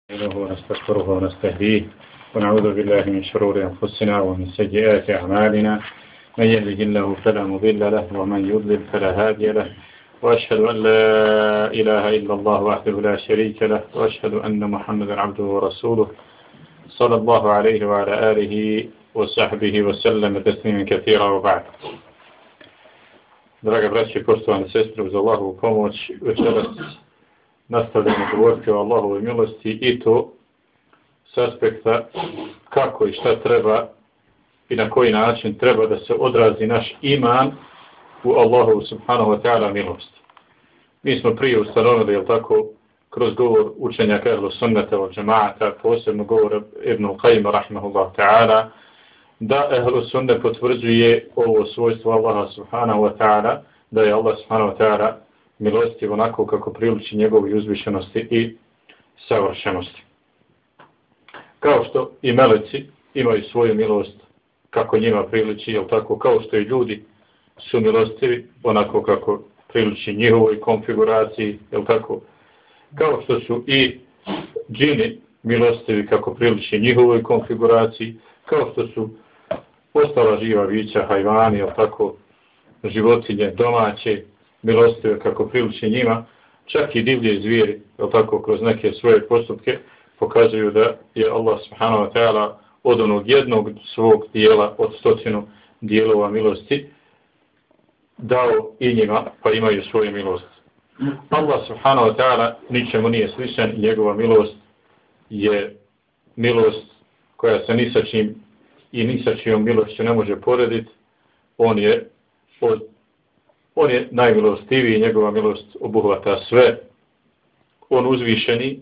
ونستغفره ونستهديه ونعوذ بالله من شرور أنفسنا ومن سيئات أعمالنا من يهده الله فلا مضل له ومن يضلل فلا هادي له وأشهد أن لا إله إلا الله وحده لا شريك له وأشهد أن محمدا عبده ورسوله صلى الله عليه وعلى آله وصحبه وسلم تسليما كثيرا وبعد. Draga braće i poštovane sestre, uz Allahovu pomoć večeras nastavljamo govoriti o Allahovoj milosti i to s aspekta kako i šta treba i na koji način treba da se odrazi naš iman u Allahovu subhanahu wa ta'ala milosti. Mi smo prije ustanovili, jel tako, kroz govor učenjaka ehlu sunnata wal džemaata, posebno govor Ibn Qajima rahimahullah ta'ala, da ehlu sunne potvrđuje ovo svojstvo Allaha subhanahu wa ta'ala, da je Allah subhanahu wa ta'ala milostiv onako kako priliči njegovoj uzvišenosti i savršenosti. Kao što i meleci imaju svoju milost kako njima priliči, jel tako, kao što i ljudi su milostivi onako kako priliči njihovoj konfiguraciji, jel tako, kao što su i džini milostivi kako priliči njihovoj konfiguraciji, kao što su ostala živa bića, hajvani, jel tako, životinje domaće, milostive kako priliči njima, čak i divlje zvijeri, jel tako, kroz neke svoje postupke pokazuju da je Allah subhanahu wa ta'ala od onog jednog svog dijela, od 100 dijelova milosti, dao i njima, pa imaju svoju milost. Allah subhanahu wa ta'ala ničemu nije sličan i njegova milost je milost koja se ni sa čim i ni sa čijom milošću ne može porediti. On je najmilostiviji, njegova milost obuhvata sve. On uzvišeni,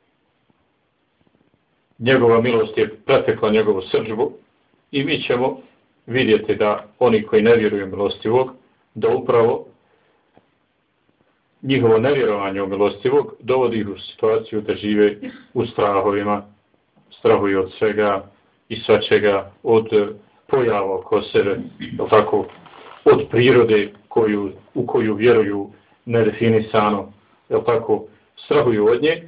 njegova milost je pretekla njegovu srdžbu i mi ćemo vidjeti da oni koji ne vjeruju milostivog, da upravo njihovo nevjerovanje u milostivog dovodi ih u situaciju da žive u strahovima, strahuju od svega i svačega, od pojava oko sebe, tako, od prirode u koju vjeruju nedefinisano, tako, strahuju od nje,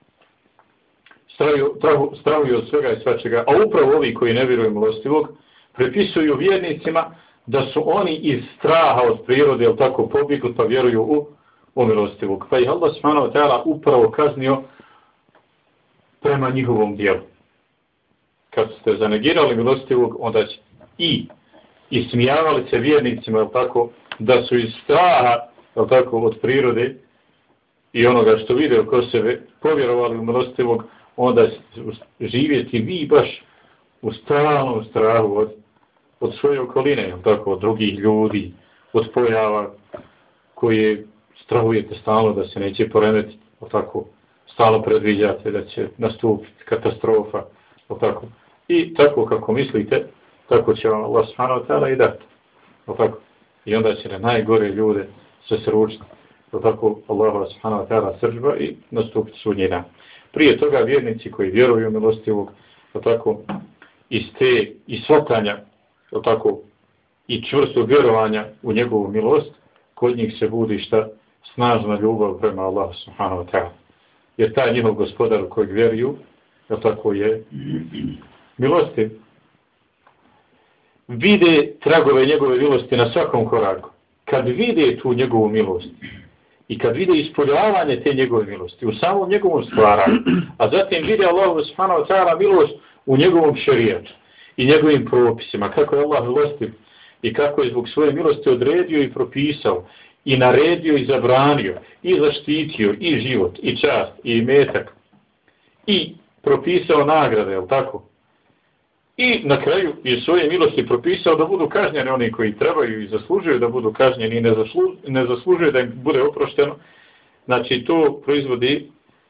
strahuju od svega i svačega, a upravo ovi koji ne vjeruju milostivog prepisuju vjernicima da su oni iz straha od prirode, tako, pobjegli pa vjeruju u milostivog. Pa ih Allah subhanahu wa ta'ala upravo kaznio prema njihovom dijelu. Kad ste zanegirali milostivog, onda će i smijavali se vjernicima, tako, da su iz straha, tako, od prirode i onoga što vide oko sebe povjerovali u milostivog, onda živjeti vi baš u stalnom strahu od svoje okoline, tako, od drugih ljudi, od pojava koje strahujete stalno da se neće poremetiti, tako, stalno predviđate da će nastupiti katastrofa, tako. I tako kako mislite, tako će vam Allah subhanahu wa ta'ala i dati. I onda će na najgore ljude se sručiti. Tako Allah subhanahu wa ta'ala srdžba i nastupiti sudnji dan. Prije toga vjernici koji vjeruju u milostivog, tako, i shvatanja, tako, i čvrstog vjerovanja u njegovu milost, kod njih se budi šta snažna ljubav prema Allah subhanahu wa ta'ala. Jer taj njihov gospodar u kojeg vjeruju, tako, je milostiv. Vide tragove njegove milosti na svakom koraku. Kad vide tu njegovu milost i kad vide ispoljavanje te njegove milosti u samom njegovom stvaranju, a zatim vide Allahu subhanahu wa ta'ala milost u njegovom šerijatu i njegovim propisima, kako je Allah milostiv i kako je zbog svoje milosti odredio i propisao i naredio i zabranio i zaštitio i život i čast i imetak i propisao nagrade, jel tako? I na kraju je svoje milosti propisao da budu kažnjeni oni koji trebaju i zaslužuju da budu kažnjeni i ne zaslužuju da im bude oprošteno. Znači to proizvodi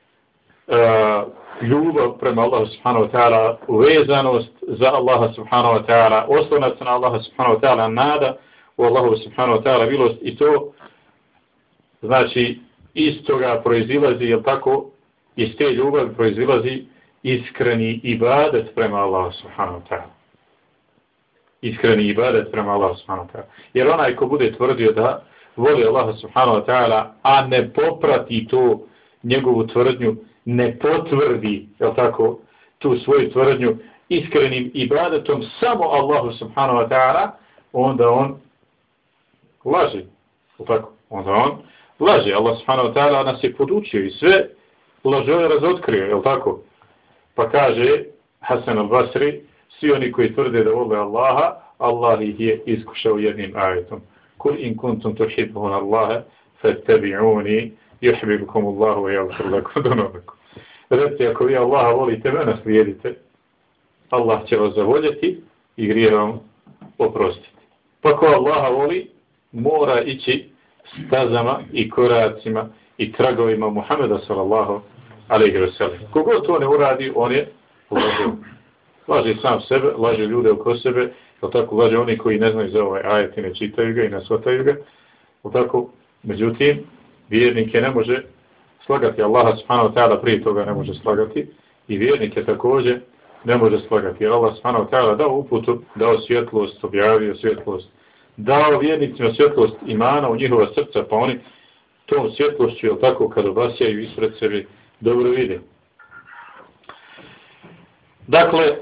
ljubav prema Allahu subhanahu wa ta'ala, uvezanost za Allaha subhanahu wa ta'ala, oslonac na Allaha subhanahu wa ta'ala, nada u Allahu subhanahu wa ta'ala milost i to znači iz toga proizilazi, jel tako, iz te ljubavi proizilazi iskreni ibadet prema Allahu subhanahu wa ta'ala. Iskreni ibadet prema Allahu subhanahu wa ta'ala. Jer onaj ko bude tvrdio da voli Allaha subhanahu wa ta'ala, a ne poprati to njegovu tvrdnju ne potvrdi, jel tako, tu svoju tvrdnju iskrenim ibadetom samo Allahu subhanahu wa ta'ala, onda on laže. Jel tako? Onda on laže. Allah subhanahu wa ta'ala nas je podučio i sve lažove razotkrio, jel tako? Pa kaže Hasan al-Basri, svi oni koji tvrde da vole Allaha, Allah ih je iskušao jednim ajetom. Kul in kuntum tuhibbuna Allaha fattabi'uni yuhibbukum Allahu wa yaghfir lakum dhunubakum. Recite, ako vi Allaha volite, mene slijedite, Allah će vas zavoljeti i grijehe vam oprostiti. Pa ko Allaha voli, mora ići stazama i koracima i tragovima Muhameda sallallahu alejhi ve sellem. Kogod to ne uradi, on je lažov. Laže sam sebe, laže ljude oko sebe, tako laže oni koji ne znaju za ovaj ajet i ne čitaju ga i ne shvataju ga. Tako, međutim, vjernike ne može slagati. Allaha subhanahu wa ta'ala prije toga ne može slagati i vjernike također ne može slagati. Jer Allah subhanahu wa ta'ala dao uputu, dao svjetlost, objavio svjetlost, dao vjernicima svjetlost imana u njihova srca, pa oni tom svjetlošću, jel tako, kad obasjaju ispred sebe, dobro vide. Dakle,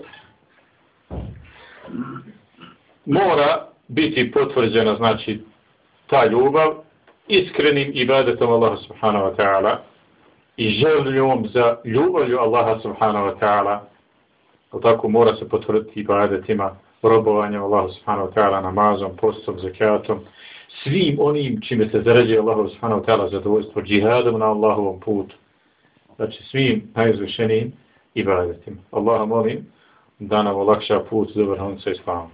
mora biti potvrđena, znači, ta ljubav iskrenim ibadetom Allaha subhanahu wa ta'ala i željom za ljubavlju Allaha subhanahu wa ta'ala. Tako mora se potvrditi ibadetima, robovanjem Allahu subhanahu wa ta'ala, namazom, postom, zakatom, svim onim čime se zarađuje Allahu subhanahu wa ta'ala zadovoljstvo, džihadom na Allahovom putu. Znači svim najizvršenijim ibadetima. Allaha molim da nam olakša put do vrhunca islama.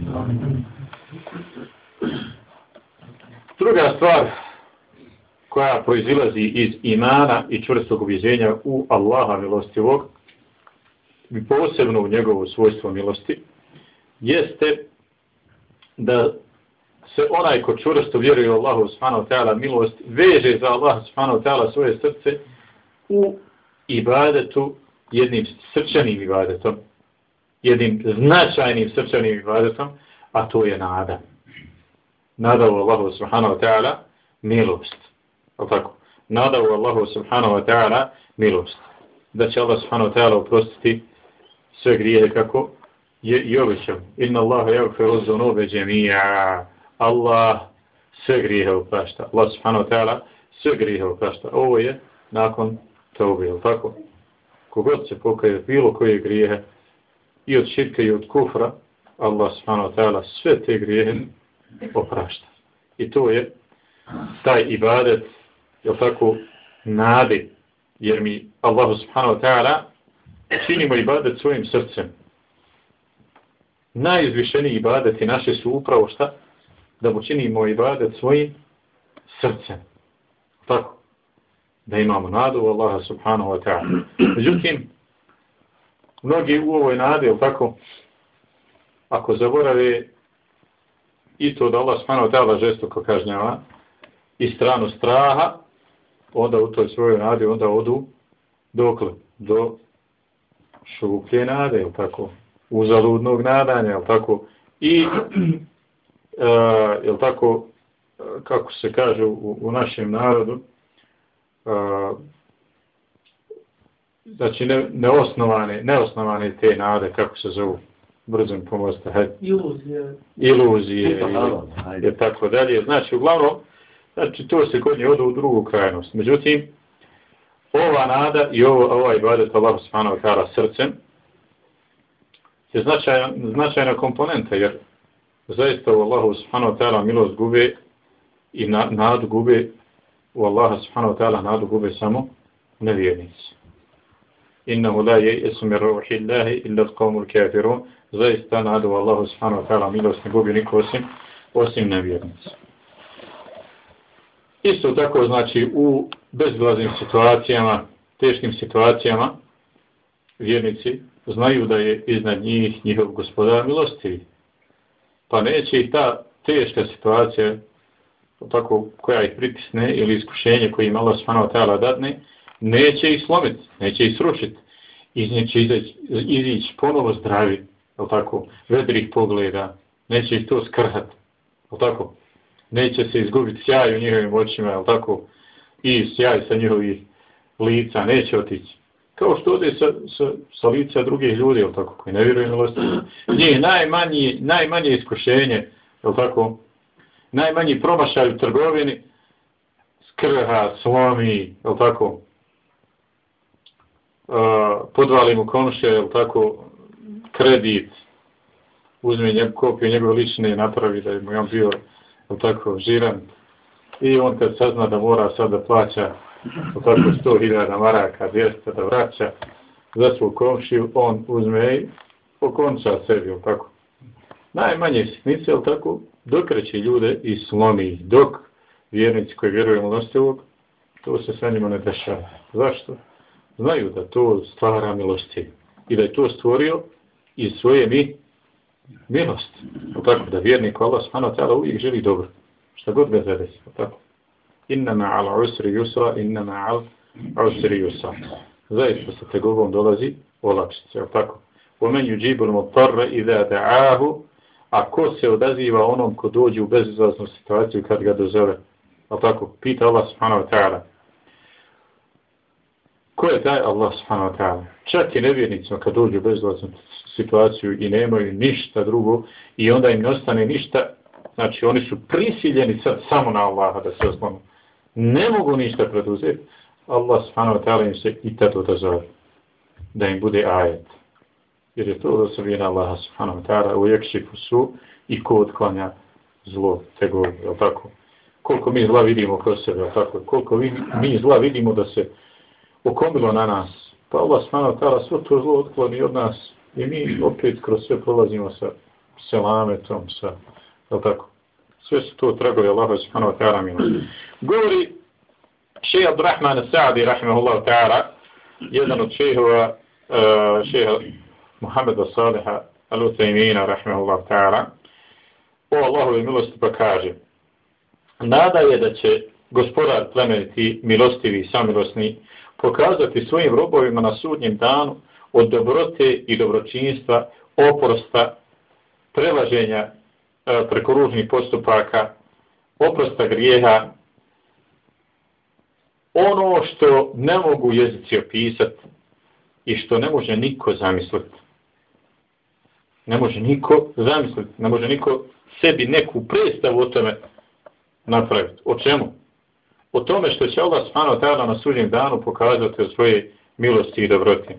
Druga stvar koja proizilazi iz imana i čvrstog ubjeđenja u Allaha milostivog i posebno u njegovo svojstvo milosti, jeste da se onaj ko čvrsto vjeruje u Allahu subhanahu wa ta'ala milost veže za Allaha subhanahu wa ta'ala svoje srce u ibadetu jednim srčanim ibadetom, jednim značajnim srčanim ibadetom, a to je nada. Nada u Allahu subhanahu wa ta'ala milost. Tako? Nada u Allahu subhanahu wa ta'ala milost. Da će Allah subhanahu wa ta'ala oprostiti sve grijehe kako je i obećao. Inna Allaha yaghfiru dhunuba jami'a. Allah sve grijehe oprašta. Allah subhanahu wa ta'ala sve grijehe oprašta. Ovo je nakon taube, je tako? Kogod se pokaje bilo koje grijehe i od širka i od kufra, Allah subhanahu wa ta'ala sve te grijehe oprašta. I to je taj ibadet, je tako, nade, jer mi Allah subhanahu wa ta'ala činimo ibadet svojim srcem. Najizvišeniji ibadeti naše su upravo šta? Da mu činimo ibadet svojim srcem. Tako. Da imamo nadu u Allaha subhanahu wa ta'ala. Međutim, mnogi u ovoj nadi, je tako, ako zaborave i to da Allah subhanahu wa ta'ala žestoko kažnjava i stranu straha, onda u toj svojoj nadi onda odu dokle? Do šuplje nade, je tako? Uzaludnog nadanja, je tako? I, je tako, kako se kaže u našem narodu, znači neosnovane te nade, kako se zovu, brzo mi pomozite, iluzije i tako dalje. Znači, uglavnom, znači, to se kod nje odu u drugu krajnost. Međutim, ova nada i ovaj ibadet Allah subhanahu wa ta'ala srcem je značajna komponenta, jer zaista u Allahu subhanahu wa ta'ala milost gube i nadu gube u Allaha subhanahu wa ta'ala nadu gube samo nevjernici. Innahu la yai'asu min ruhillahi illa al-qawmul kafirun. Zaista nadu u Allahu subhanahu wa ta'ala milost ne gubi niko osim nevjernici. Isto tako, znači, u bezglaznim situacijama, teškim situacijama, vjernici znaju da je iznad njih njihov gospodar milostivi. Pa neće i ta teška situacija, tako, koja ih pritisne ili iskušenje koje im Allah subhanahu wa ta'ala dadne, neće ih slomiti, neće ih srušiti. Iz nje će izići ponovo zdravi, tako, vedrih pogleda, neće ih to skrhati, tako. Neće se izgubiti sjaj u njihovim očima, tako, i sjaj sa njihovih lica, neće otići. Kao što ode sa lica drugih ljudi, jel tako, koji ne vjeruju milosti. Njih najmanje iskušenje, jel tako, najmanji promašaj u trgovini, skrha, slomi, jel tako, podvali mu komšije, jel tako, kredit, uzme kopiju njegove lične, napravi da je mu on bio, jel tako, žiran. I on kad sazna da mora sad da plaća tako 100.000 maraka, 200 da vraća za svog komšiju, on uzme i okonča sebi, jel tako. Najmanje sitnice, jel tako, dokreće ljude i slomi ih, dok vjernici koji vjeruju u milostivog, to se sa njima ne dešava. Zašto? Znaju da to stvara milosti i da je to stvorio iz svoje milosti. Tako da vjernik Allah subhanahu wa ta'ala uvijek želi dobro. Šta god ga zadesi. Tako. Innama al usri yusra, innama al usri yusra. Zaista sa tegobom dolazi olakšica. Tako. وَمَنْ يُجِيبُ الْمُطَّرَّ إِذَا دَعَاهُ. A ko se odaziva onom ko dođe u bezizlaznu situaciju kad ga dozove? Tako. Pita Allah subhanahu wa ta'ala. Ko je taj Allah subhanahu wa ta'ala? Čak i nevjernicima kad dođu u bezizlaznu situaciju i nemaju ništa drugo i onda im ne ostane ništa, znači oni su prisiljeni sad samo na Allaha da se oslonu. Ne mogu ništa preduzeti. Allah subhanahu wa ta'ala im se i tad odazove. Da im bude ajet. Jer je to osobina Allaha subhanahu wa ta'ala u yakšifu su i ko otklanja zlo, tego, je tako? Koliko mi zla vidimo kroz sebe, je tako? Koliko mi zla vidimo da se okomilo na nas. Pa Allah subhanahu wa ta'ala sve to zlo otkloni od nas i mi opet kroz sve prolazimo sa selametom, je tako? Sve su to tragovi Allaha subhanahu wa ta'ala milosti. Govori šejh Abdurrahman Sa'di, rahimahullahu ta'ala, jedan od šejhova, šejha Muhammeda Saliha al-Uthaymina, rahimahullahu ta'ala, o Allahove milosti pa kaže: nada je da će gospodar plemeniti, milostivi i samilosni pokazati svojim robovima na sudnjem danu od dobrote i dobročinstva, oprosta, prelaženja preko ružnih postupaka, oprosta grijeha, ono što ne mogu jezici opisati i što ne može niko zamisliti. Ne može niko zamisliti, ne može niko sebi neku predstavu o tome napraviti. O čemu? O tome što će Allah subhanahu wa ta'ala na sudnjem danu pokazati o svoje milosti i dobroti.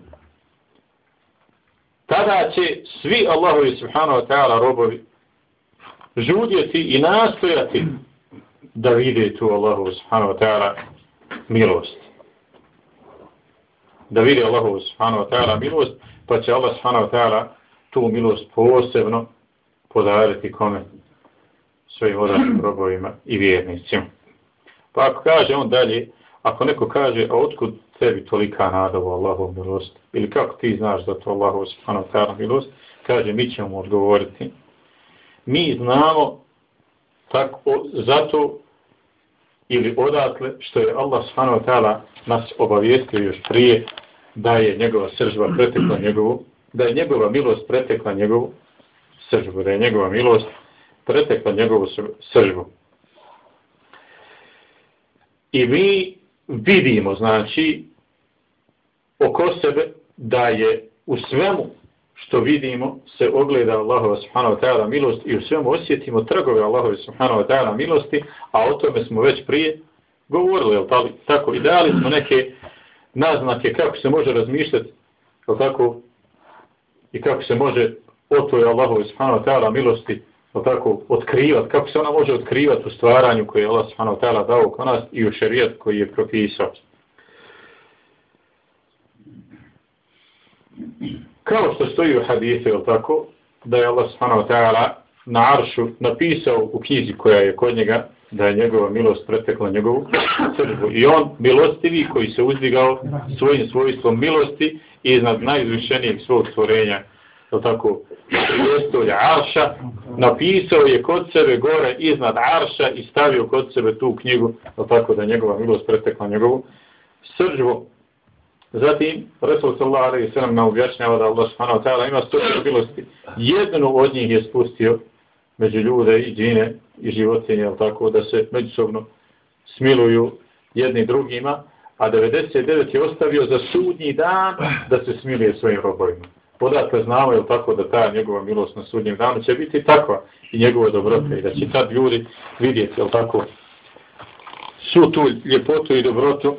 Tada će svi Allahovi subhanahu wa ta'ala robovi žudjeti i nastojati da vide tu Allahovu subhanahu wa ta'ala milost. Da vide Allahovu subhanahu wa ta'ala milost, pa će Allah subhanahu wa ta'ala tu milost posebno podariti kome? Svojim odanim robovima i vjernicima. Pa ako kaže on dalje, ako neko kaže, a otkud tebi tolika nada u Allahovu milost? Ili kako ti znaš da to Allahovu subhanahu wa ta'ala milost? Kaže, mi ćemo mu odgovoriti. Mi znamo tako, zato ili odatle što je Allah subhanahu wa ta'ala nas obavijestio još prije da je njegova sržba pretekla njegovu, da je njegova milost pretekla njegovu sržbu, da je njegova milost pretekla njegovu sržbu. I mi vidimo, znači, oko sebe da je u svemu što vidimo se ogleda Allahova subhanahu wa ta'ala milost i u svemu osjetimo tragove Allahove subhanahu wa ta'ala milosti, a o tome smo već prije govorili, jel tako? I dali smo neke naznake kako se može razmišljati, jel tako? I kako se može o toj Allahove subhanahu wa ta'ala milosti, jel tako, otkrivati, kako se ona može otkrivati u stvaranju koje je Allah subhanahu wa ta'ala dao kod nas i u šerijat koji je propisao. Kao što stoji u hadisu, jel tako, da je Allah subhanahu wa ta'ala na aršu napisao u knjizi koja je kod njega, da je njegova milost pretekla njegovu sržbu. I on, milostivi, koji se uzdigao svojim svojstvom milosti iznad najizvišenijeg svog stvorenja, jel tako, prijestolja arša, napisao je kod sebe gore iznad arša i stavio kod sebe tu knjigu, jel tako, da njegova milost pretekla njegovu sržbu. Zatim, Resul sallallahu alejhi ve sellem nam objašnjava da Allah subhanahu wa ta'ala ima 100 milosti. Jednu od njih je spustio među ljude i džine i životinje, jel tako, da se međusobno smiluju jedni drugima, a 99 je ostavio za sudnji dan da se smilije svojim robovima. Odatle znamo, je tako, da ta njegova milost na sudnjem danu će biti takva i njegova dobrota i da će tad ljudi vidjeti, je tako, svu tu ljepotu i dobrotu.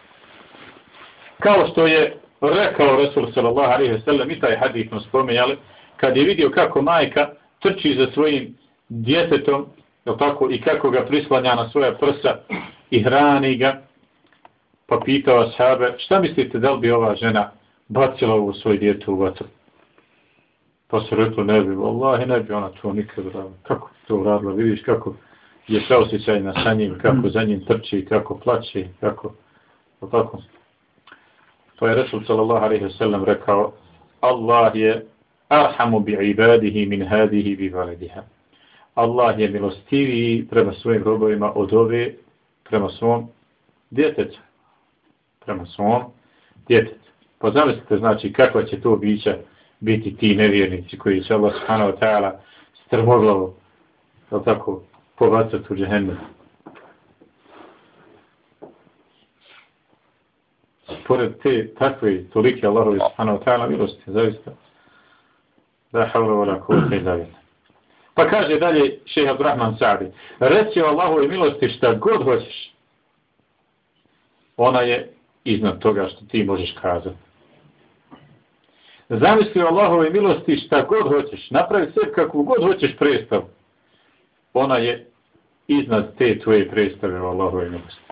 Kao što je rekao Resul sallallahu alejhi ve sellem, i taj hadis smo spomenuli, kad je vidio kako majka trči za svojim djetetom, je tako, i kako ga prislanja na svoja prsa i hrani ga, pa pitao ashabe, šta mislite, da li bi ova žena bacila ovo svoje dijete u vatru? Pa su rekli, ne bi, vallahi ne bi ona to nikad radila. Kako to uradila? Vidiš kako je saosjećajna sa njim, kako za njim trči, kako plaće, kako, tako. To je Resul sallallahu alejhi ve sellem rekao, Allah je arhamu bi ibadihi min hadihi bi valediha. Allah je milostiviji prema svojim robovima od ove prema svom djetetu. Prema svom djetetu. Pa zamislite, znači, kakva će to bića biti ti nevjernici koji će Allah subhanahu wa ta'ala strmoglavo, tako, pobacati u džehennem. Pored te takve tolike Allahovi subhanahu wa ta'ala milosti, zaista, da havla vola kuvvete illa billah. Pa kaže dalje šejh Abdurrahman Sa'di, reci o Allahove milosti šta god hoćeš, ona je iznad toga što ti možeš kazati. Zamisli o Allahove milosti šta god hoćeš, napravi sve kakvu god hoćeš predstavu, ona je iznad te tvoje predstave o Allahove milosti.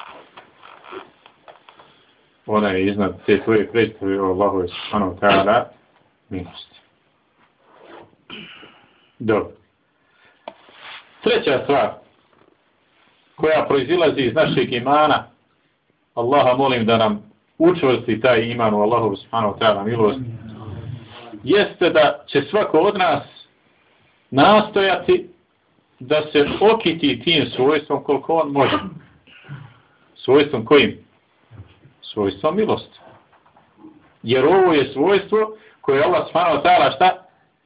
Ona je iznad te tvoje predstave o Allahove subhanahu wa ta'ala milosti. Dobro. Treća stvar koja proizilazi iz našeg imana, Allaha molim da nam učvrsti taj iman u Allahu subhanahu wa ta'ala milost, jeste da će svako od nas nastojati da se okiti tim svojstvom koliko on može. Svojstvom kojim? Svojstvom milosti. Jer ovo je svojstvo koje Allah subhanahu wa ta'ala šta?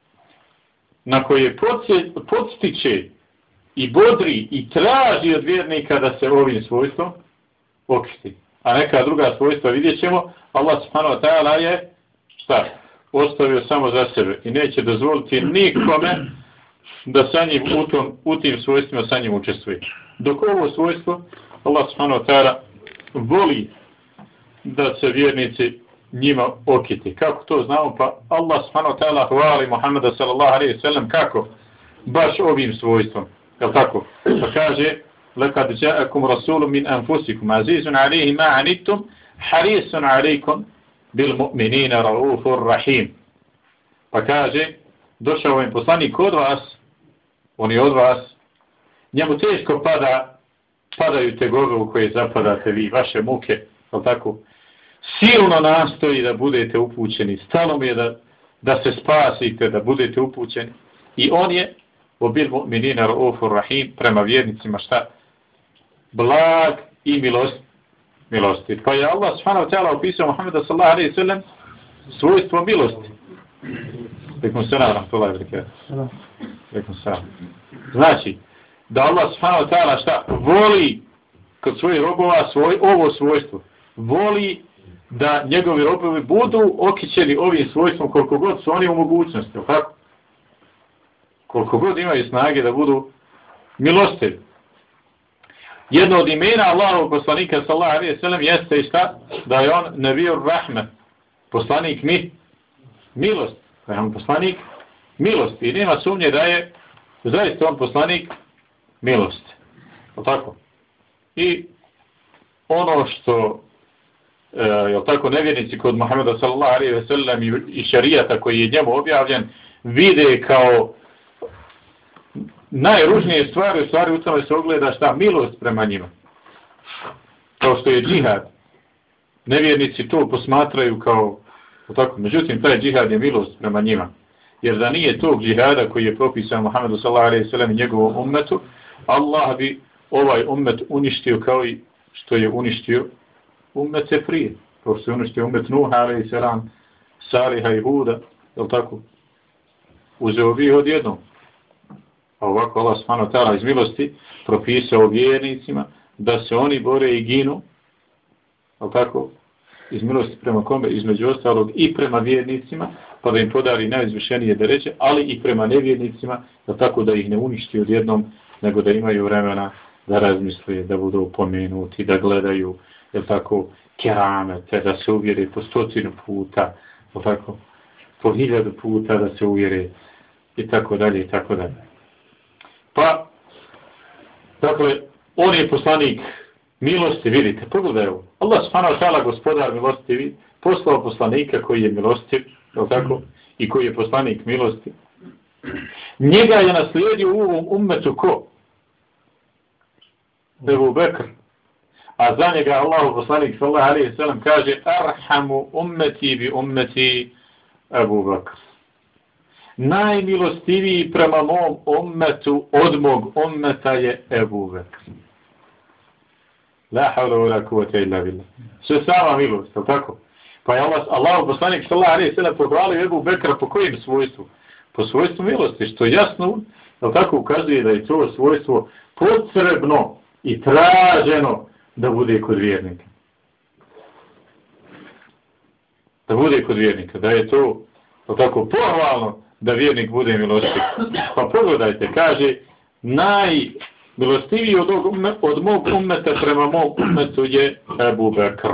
Na koje podstiče i bodri i traži od vjernika da se ovim svojstvom okiti. A neka druga svojstva, vidjet ćemo, Allah subhanahu wa ta'ala je šta? Ostavio samo za sebe i neće dozvoliti nikome da sa njim u tim svojstvima sa njim učestvuje. Dok ovo svojstvo Allah subhanahu wa ta'ala voli da se vjernici njima okiti. Kako to znamo? Pa Allah subhanahu wa ta'ala hvali Muhammeda sallallahu alejhi ve sellem kako? Baš ovim svojstvom. Jel tako? Pa kaže لَقَدْ جَاءَكُمْ رَسُولٌ مِنْ أَنْفُسِكُمْ عَزِيزٌ عَلَيْهِ مَا عَنِتُّمْ حَرِيصٌ عَلَيْكُمْ بِالْمُؤْمِنِينَ رَؤُوفٌ رَحِيمٌ. Pa kaže, došao im poslanik od vas, on je od vas, njemu teško padaju tegobe u koje zapadate vi, vaše muke, jel tako? Silno nastoji da budete upućeni, stalo mi je da se spasite, da budete upućeni. I on je bil mu'minina ra'ufur rahim, prema vjernicima šta? Blag i milosti. Pa je Allah subhanahu wa ta'ala opisao Muhammeda sallallahu alejhi ve sellem svojstvo milosti. Alejkum selam wa rahmetullahi wa barakatuh. Alejkum selam. Znači, da Allah subhanahu wa ta'ala šta? Voli kod svojih robova ovo svojstvo. Voli da njegovi robovi budu okićeni ovim svojstvom koliko god su oni u mogućnosti, tako? Koliko god imaju snage da budu milostivi. Jedno od imena Allahovog poslanika sallallahu alejhi ve sellem jeste i šta? Da je on Nebijur Rahme, poslanik milosti. Da je on poslanik milosti. I nema sumnje da je zaista on poslanik milosti. Tako? I ono što jel tako, nevjernici kod Muhammeda sallallahu alejhi ve sellem i šerijata koji je njemu objavljen vide kao najružnije stvari, u stvari u tome se ogleda šta? Milost prema njima. Kao što je džihad. Nevjernici to posmatraju kao tako. Međutim, taj džihad je milost prema njima. Jer da nije tog džihada koji je propisan Muhammedu sallallahu alejhi ve sellem i njegovom ummetu, Allah bi ovaj ummet uništio kao i što je uništio ummete prije. Kao što je uništio ummet Nuha alejhi selam, Saliha i Huda, jel tako? Uzeo bi odjednom. A ovako Allah subhanahu wa ta'ala iz milosti propisao vjernicima da se oni bore i ginu ali tako, iz milosti prema kome, između ostalog i prema vjernicima, pa da im podari najizvišenije deređe, ali i prema nevjernicima, da tako da ih ne uništi odjednom, nego da imaju vremena da razmisle, da budu upomenuti, da gledaju, je tako, keramete, da se uvjere po 100 puta, je tako, po 1000 puta da se uvjere, i tako dalje, i tako dalje. Pa, dakle, on je poslanik milosti, vidite, pogledajte, Allah subhanahu wa ta'ala, gospodar milostivi, poslao poslanika koji je milostiv, je tako, i koji je poslanik milosti. Njega je naslijedio u ovom ummetu ko? Ebu Bekr. A za njega Allahu poslanik sallallahu alejhi ve sellem kaže: "Arhamu ummeti bi ummeti Ebu Bekr." Najmilostiviji prema mom ummetu od mog ummeta je Ebu Bekr. La havla wa la kuvvete illa billah. Sve sama milost, je tako? Pa je Allahu poslanik sallallahu alejhi ve sellem pohvalio Ebu Bekra po kojem svojstvu? Po svojstvu milosti, što jasno, je tako, ukazuje da je to svojstvo potrebno i traženo da bude kod vjernika. Da bude kod vjernika, da je to tako pohvalno da vjernik bude milostiv. Pa pogledajte, kaže, najmilostiviji od mog ummeta prema mom ummetu je Ebu Bekr.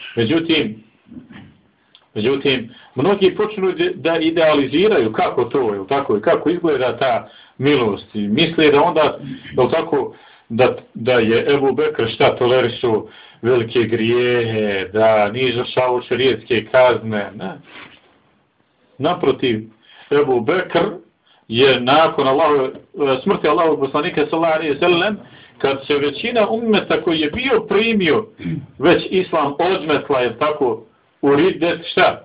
Međutim, mnogi počnu da idealiziraju kako to je, tako, i kako izgleda ta milost. I misle da onda, je tako, da je Ebu Bekr šta tolerišu velike grijehe, da nije izvršavao šerijetske kazne. Ne. Naprotiv, Ebu Bekr je nakon smrti Allahovog poslanika sallallahu alejhi ve sellem, kad se većina ummeta koji je bio primio već islam odmetla, je tako, u riddet, šta?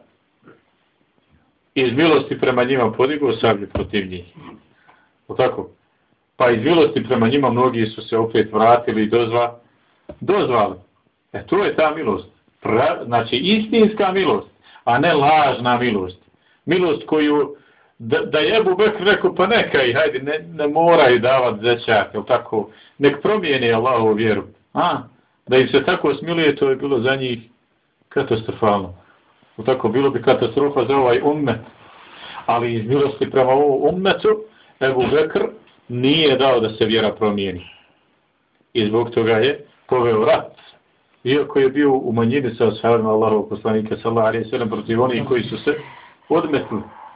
Iz milosti prema njima podigao sablju protiv njih. O tako? Pa iz milosti prema njima mnogi su se opet vratili i dozvali. To je ta milost. Znači istinska milost, a ne lažna milost. Milost koju, da je Ebu Bekr rekao, pa nekaj, hajde, ne moraju davati zećat, jel tako? Nek promijeni Allahovu vjeru. Da im se tako smiluje, to je bilo za njih katastrofalno. Tako, bilo bi katastrofa za ovaj ummet. Ali iz milosti prema ovom ummetu, Ebu Bekr nije dao da se vjera promijeni. I zbog toga je poveo rat. Iako je bio u manjini sa ashabima Allahovog poslanika sallallahu alejhi ve sellem protiv onih koji su se odmetli.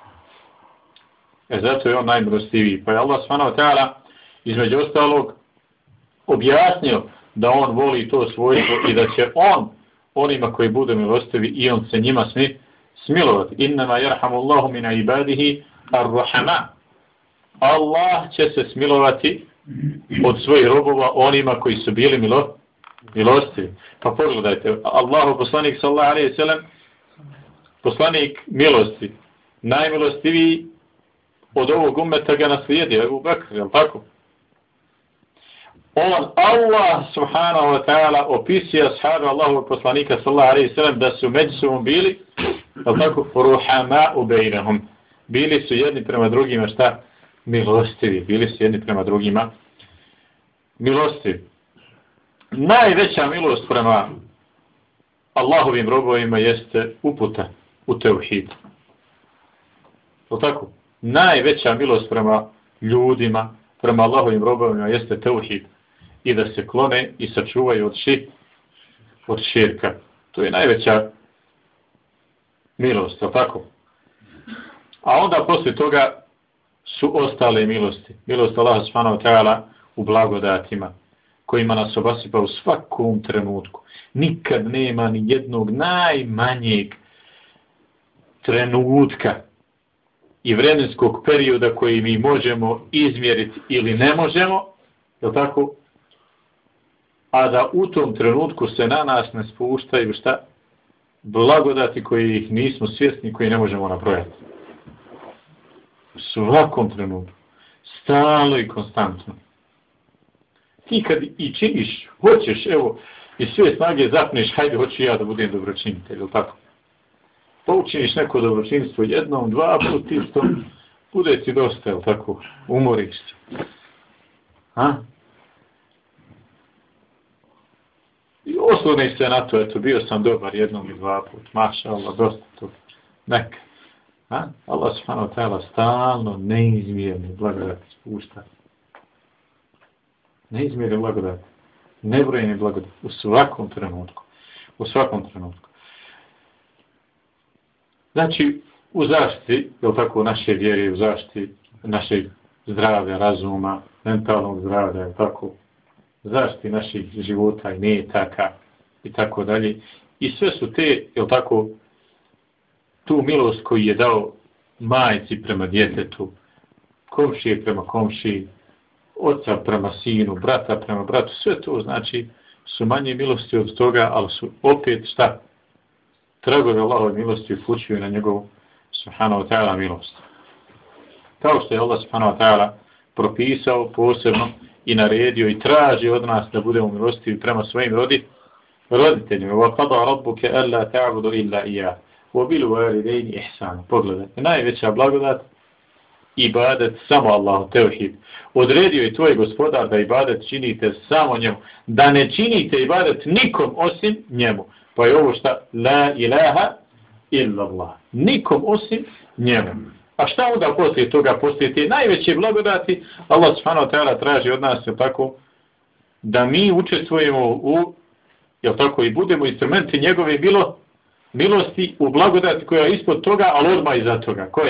Zato je on najmilostiviji. Pa je Allah subhanahu wa ta'ala između ostalog objasnio da on voli to svojstvo i da će on onima koji budu milostivi i on se njima smilovati. Innama yarhamullahu min ibadihi ar-rahama. Allah će se smilovati od svojih robova onima koji su bili milostivi. Pa pogledajte, Allahu poslanik sallallahu alejhi ve sellem, poslanik milosti, najmilostiviji od ovog ummeta ga naslijedio, Ebu Bekr, je li tako? Allah subhanahu wa ta'ala opisuje ashabe Allahovog poslanika sallallahu alejhi ve sellem da su međusobno bili, je li tako, ruhama'u bejnehum. Bili su jedni prema drugima šta? Milostivi. Bili su jedni prema drugima milostivi. Najveća milost prema Allahovim robovima jeste uputa u tevhid. Je tako? Najveća milost prema ljudima, prema Allahovim robovima jeste tevhid. I da se klone i sačuvaju od širka. To je najveća milost, je tako? A onda poslije toga su ostale milosti. Milost Allaha subhanahu wa ta'ala u blagodatima, kojima nas obasipa u svakom trenutku. Nikad nema ni jednog najmanjeg trenutka i vremenskog perioda koji mi možemo izmjeriti ili ne možemo, je tako? A da u tom trenutku se na nas ne spuštaju šta? Blagodati koji ih nismo svjesni, koji ne možemo nabrojati. U svakom trenutku. Stalno i konstantno. Ti kad i činiš, hoćeš, evo, i sve snage zapneš, hajde, hoću ja da budem dobročinitelj, ili tako? Pa učiniš neko dobročinstvo jednom, dva put isto, bude ti dosta, ili tako? Umoriš se. I osloni se na to, eto, bio sam dobar jednom i dva put, maša Allah, dosta to, neka. Allah subhanahu wa ta'ala stalno neizmjerni blagodati spušta. Neizmjerni blagodati, nebrojeni blagodati, u svakom trenutku. U svakom trenutku. Znači, u zaštiti, je li tako, naše vjere, u zaštiti našeg zdravlja, razuma, mentalnog zdravlja, je li tako, zaštiti naših života i metaka i tako dalje. I sve su te, je li tako, tu milost koju je dao majci prema djetetu, komšije prema komšiji, oca prema sinu, brata prema bratu, sve to znači su manje milosti od toga, ali su opet šta? Tragovi Allahove milosti upućuju na njegovu subhanahu wa ta'ala milost. Kao što je Allah subhanahu wa ta'ala propisao posebno i naredio i traži od nas da budemo milostivi prema svojim roditeljima. وَقَضَى رَبُّكَ أَلَّا تَعْبُدُ إِلَّا إِيَّهُ وَبِالْوَالِدَيْنِ إِحْسَانًا. Pogledajte, najveća blagodat ibadet samo Allahu, tevhid. Odredio je tvoj gospodar da ibadet činite samo njemu, da ne činite ibadet nikom osim njemu. Pa je ovo šta? La ilaha illa Allah. Nikom osim njemu. A šta onda poslije toga, poslije te najveće blagodati, Allah subhanahu wa ta'ala traži od nas, je tako, da mi učestvujemo u, je tako, i budemo instrumenti njegove milosti u blagodati koja je ispod toga, ali odmah iza toga. Koja?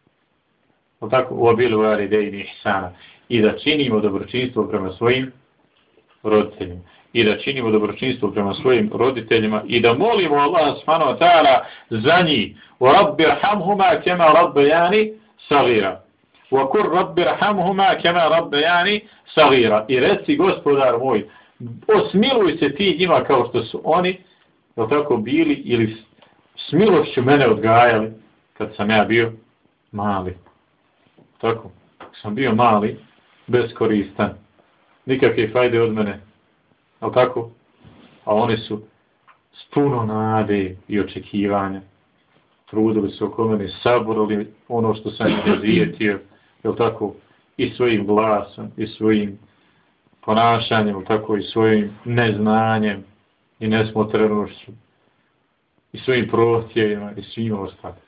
Je tako, u obilu validejni ihsana. I da činimo dobročinstvo prema svojim roditeljima. I da činimo dobročinstvo prema svojim roditeljima i da molimo Allah subhanahu wa ta'ala za njih. وَرَبِّ رَحَمْهُمَا كَمَا رَبَّيَانِ صَغِيرًا وَكُرْ رَبِّ رَحَمْهُمَا كَمَا رَبَّيَانِ صَغِيرًا. I reci, gospodar moj, osmiluj se ti njima kao što su oni, je tako, bili ili s milošću mene odgajali kad sam ja bio mali. Tako, sam bio mali, beskoristan, nikakve fajde od mene. Ali tako? A oni su s puno nade i očekivanja trudili se oko mene, saborili ono što sam im razvijetio, jel tako, i svojim glasom, i svojim ponašanjem, jel tako, i svojim neznanjem i nesmotrenošću, i svojim prohtjevima, i svima ostalim.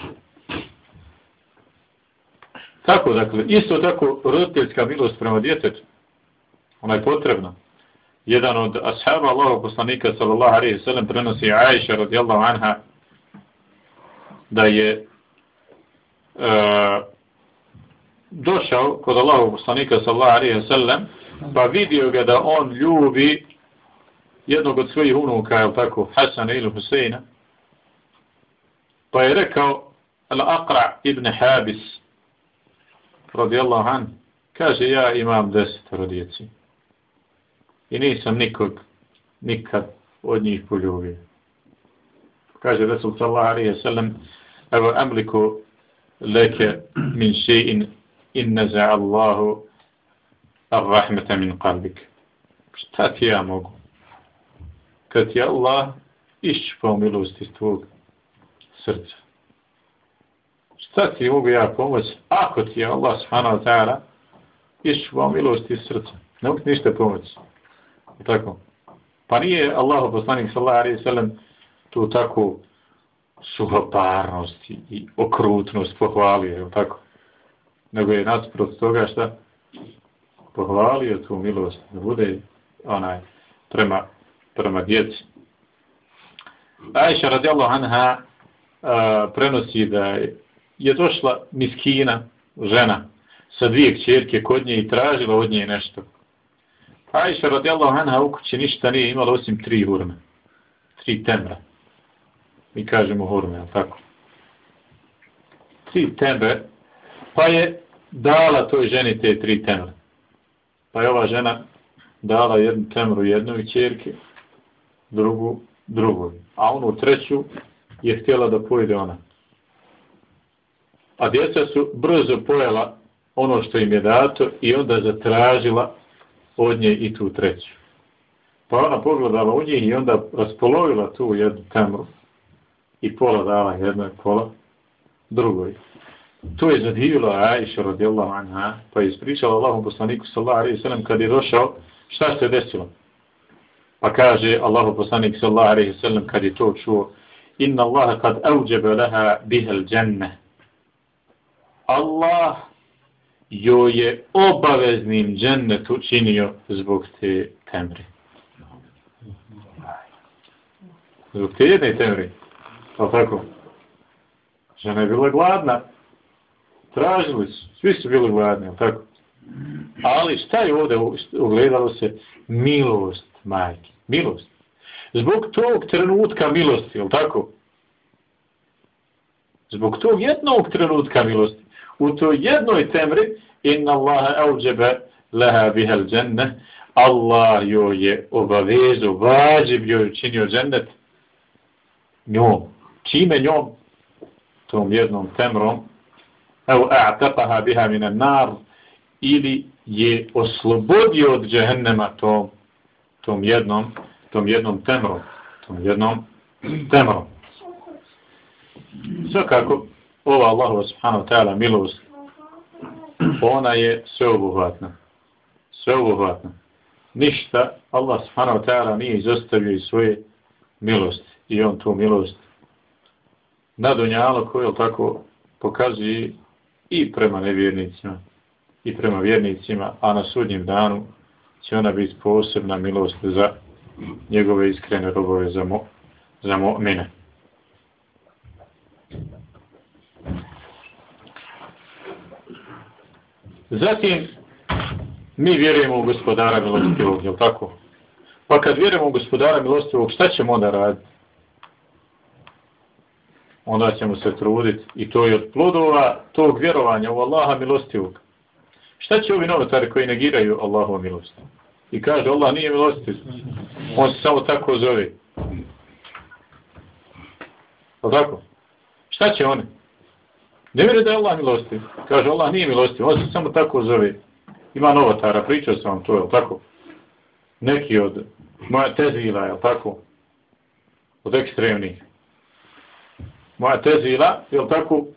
Tako, dakle, isto tako roditeljska milost prema djetetu, ona je potrebna. Jedan od ashaba Allahog poslanika sallallahu alejhi ve sellem prenosi Aisha radijallahu anha da je došao kod Allahog poslanika sallallahu alejhi ve sellem, pa vidio ga da on ljubi jednog od svojih unuka, je tako, Hasana ili Huseina, pa je rekao Al-Aqra ibn Habis radijallahu anhu, kaže, ja imam 10 djeci i nisam nikad od njih poljubio. Kaže Resul sallallahu alejhi ve sellem, evo amliku leke min še'in in naza'a Allahu ar-rahmeta min qalbik. Šta ti ja mogu? Kad ti Allah iščupao milost iz tvog srca. Šta ti mogu ja pomoći ako ti je Allah subhanahu wa ta'ala iščupao milost iz srca? Ne mogu ništa pomoći. Tako. Pa nije Allahu poslanik sallallahu alejhi ve sellem tu tako suhoparnost i okrutnost pohvalio, je tako? Nego je nasprot toga šta pohvalio tu milost, da bude onaj prema djeci. Aisha radijallahu anha prenosi da je došla miskina žena sa 2 kćerke kod nje i tražila od nje nešto. Aisha radijallahu anha u kući ništa nije imala osim 3 hurme. 3 temra. Mi kažemo hurme, ali tako. 3 temre. Pa je dala toj ženi te 3 temre. Pa je ova žena dala jednu temru jednoj kćerki, drugu drugoj. A onu 3. je htjela da pojede ona. A djeca su brzo pojela ono što im je dato i onda zatražila od nje i tu 3. Pa ona pogledala u njih i onda raspolovila tu jednu temru i pola dala jednoj, pola drugoj. To je zadivilo Aisha radijallahu anha, pa je ispričala Allahom poslaniku sallallahu alejhi ve sellem kad je došao, šta se desilo? Pa kaže Allahu poslanik sallallahu alejhi ve sellem kad je to čuo: Inna Allaha kad awjaba laha biha al-jannah. Allah joj je obaveznim džennet učinio zbog te temre. Zbog te jedne temre. Pa tako? Žena je bila gladna. Tražili su. Svi su bili gladni. Tako? Ali šta je ovdje ugledalo se? Milost majke. Milost. Zbog tog trenutka milosti. Jel tako? Zbog tog jednog trenutka milosti. U toj jednoj temri inna Allaha awjaba laha bihal dženneh. Allah joj je obavezu, vađib joj učinio džennet njom. Čime njom? Tom jednom temrom. Evo a'taqaha biha minan nar. Ili je oslobodio od džehennema tom jednom temrom. Tom jednom temrom. Svakako, ova Allahu subhanahu wa ta'ala milost, ona je sveobuhvatna. Sveobuhvatna. Ništa Allah subhanahu wa ta'ala nije izostavio iz svoje milosti. I on tu milost na dunjalu koju tako pokazuje i prema nevjernicima i prema vjernicima, a na sudnjem danu će ona biti posebna milost za njegove iskrene robove, za mu'mine. Zatim, mi vjerujemo u gospodara milostivog, jel tako? Pa kad vjerujemo u gospodara milostivog, šta ćemo onda raditi? Onda ćemo se truditi i to je od plodova tog vjerovanja u Allaha milostivog. Šta će ovi novotari koji negiraju Allahovu milost? I kaže Allah nije milostiv. On se samo tako zove. Jel tako? Šta će oni? Ne vjeruje da je Allah milostiv. Kaže Allah nije milostiv. On se samo tako zove. Ima novotara, pričao sam vam to, jel tako? Neki od moja tezila, jel tako? Od ekstremnih. Moja tezila, jel tako?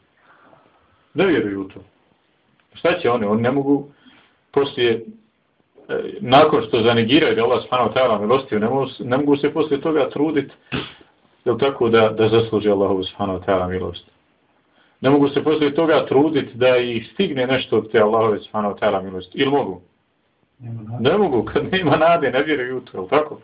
Ne vjeruju u to. Šta će oni? Oni ne mogu poslije, nakon što zanegiraju da Allah subhanahu wa ta'ala milostiv, ne mogu se poslije toga truditi, jel tako, da zasluži Allahu subhanahu wa ta'ala milost. Ne mogu se poslije toga truditi da ih stigne nešto od te Allahove subhanahu wa ta'ala milosti. Ili mogu? Ne mogu, kad nema nade, ne vjeruju u to, jel tako?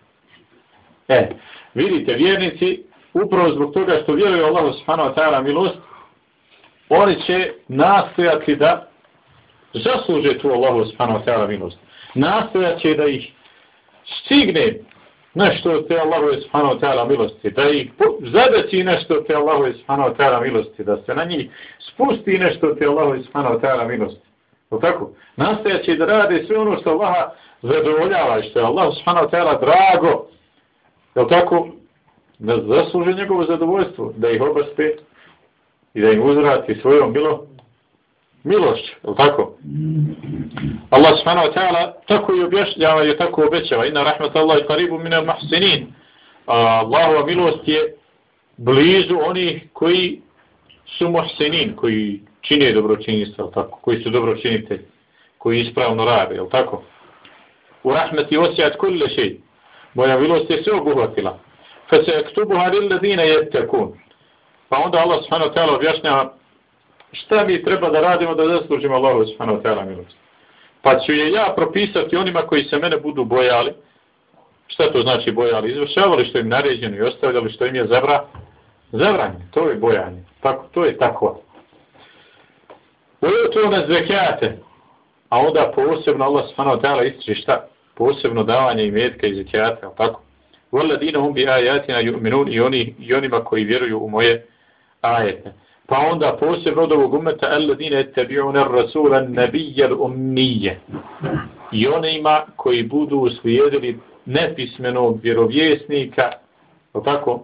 Vidite, vjernici, upravo zbog toga što vjeruju Allahu subhanahu wa ta'ala milost, oni će nastojati da zasluže tu Allahu subhanahu wa ta'ala milost. Nastojat će da ih stigne nešto od te Allahove subhanahu wa ta'ala milosti, da ih zadaći nešto od te Allahove subhanahu wa ta'ala milosti, da se na njih spusti nešto od te Allahove subhanahu wa ta'ala milosti. Je tako? Nastojat će da rade sve ono što Allaha zadovoljava i što je Allah subhanahu wa ta'ala drago. Je tako? Da zasluže njegovo zadovoljstvo, da ih obaspe i da im uzvrati svojom milošću, je tako? Allah subhanahu wa ta'ala tako i objašnjava i tako obećava. Inna rahmatallahi qaribu minal muhsinin. Allahova milost je blizu onih koji su muhsinin, koji čine dobročinjstvo, tako? Koji su dobročinitelji, koji ispravno rade, je tako? U rahmeti osjat kulle šej. Moja milost je sve obuhvatila. Fa se aktubuha lilladina yattaqun. Pa onda Allah subhanahu wa ta'ala objašnjava šta mi treba da radimo da zaslužimo Allahu subhanahu wa ta'ala milost. Pa ću je ja propisati onima koji se mene budu bojali. Šta to znači bojali? Izvršavali što im naređeno i ostavljali što im je zabranjeno. To je bojanje. Tako, to je tako. To na zekate. A onda posebno Allah subhanahu wa ta'ala ističe šta? Posebno davanje imetka i zekata. Tako. Walladina hum bi ayatina yu'minun i onima koji vjeruju u moje ajete. Pa onda posebno od ovog umeta alladine tabi'una ar-rasula an-nabiyya al-ummiyya. I onima koji budu slijedili nepismenog vjerovjesnika, tako,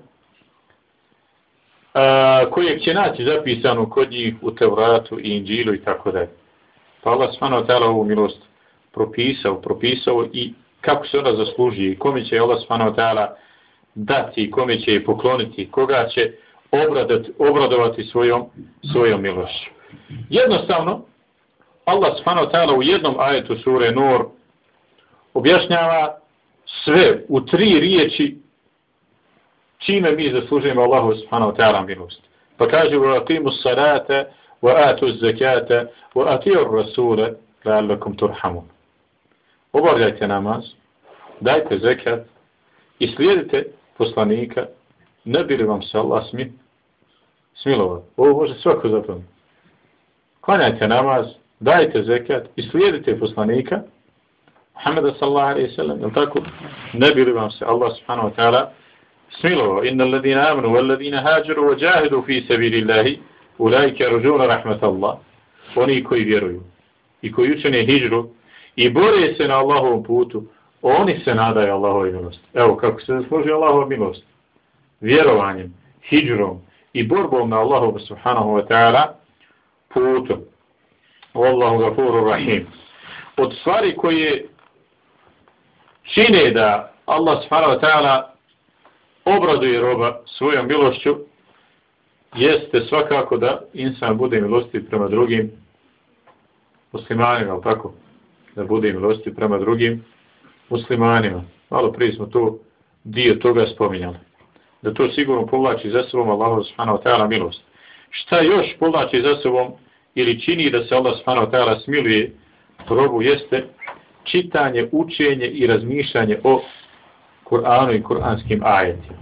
kojeg će naći zapisano kod njih u Tevratu i Inđilu i tako dalje. Pa Allah subhanahu wa ta'ala ovu milost propisao i kako se ona zasluži i kome će Allah subhanahu wa ta'ala dati i kome će je pokloniti, koga će obradovati svojom milošću. Jednostavno, Allah subhanahu wa ta'ala u jednom ajetu sure Nur objašnjava sve u 3 riječi čime mi zaslužujemo Allahu subhanahu wa ta'ala milost. Pa kaže wa aqimu salata wa atu zakata wa atiu rasula la'allakum turhamun. Obavljajte namaz, dajte zekat i slijedite poslanika, ne bi li vam se Allah smilovao. Ovo može svako zapamtiti. Klanjajte namaz, dajte zekat i slijedite poslanika Muhammeda sallallahu alejhi ve sellem, tako ne bi li vam se Allah subhanahu wa ta'ala smilovao. Innal ladina amanu wal ladina hajaru wa jahadu fi sabilillahi ulaika yarjuna rahmatallah. Oni koji vjeruju i koji učine hidžru i bore se na Allahovom putu, oni se nadaju Allahovoj milosti. Evo kako se zasluži Allahova milost. Vjerovanjem, hidžrom i borbom na Allahovu subhanahu wa ta'ala putu. Wallahu gafurur rahim. Od stvari koje čine da Allah subhanahu wa ta'ala obraduje roba svojom milošću, jeste svakako da insan bude milostiv prema drugim muslimanima, ali tako? Da bude milostiv prema drugim muslimanima. Malo prije smo to dio toga spominjali. Da to sigurno povlači za sobom Allahu subhanahu wa ta'ala milost. Šta još povlači za sobom ili čini da se Allah subhanahu wa ta'ala smiluje robu jeste čitanje, učenje i razmišljanje o Kur'anu i kur'anskim ajetima.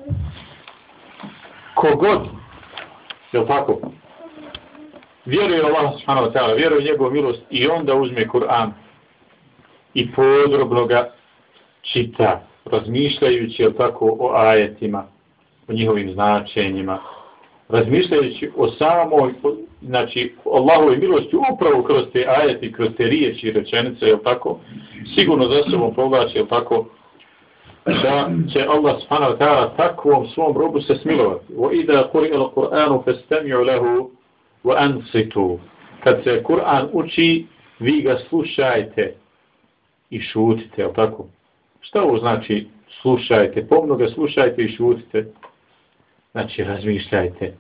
Kogod, je li tako, vjeruje Allah subhanahu wa ta'ala, vjeruje njegovu milost i onda uzme Kur'an i podrobno ga čita, razmišljajući, je li tako, o ajetima, o njihovim značenjima, razmišljajući o samoj, znači, Allahovoj milosti upravo kroz te ajeti, kroz te riječi i rečenice, je li tako, sigurno za sobom povlači, je li tako, da će Allah subhanahu wa ta'ala takvom svom robu se smilovati. وَإِذَا قُرِئَ الْقُرْآنُ فَاسْتَمِعُوا لَهُ وَأَنْصِتُوا. Kad se Kur'an uči, vi ga slušajte i šutite, je li tako? Šta ovo znači slušajte? Pomno ga slušajte i šutite. Znači razmišljajte.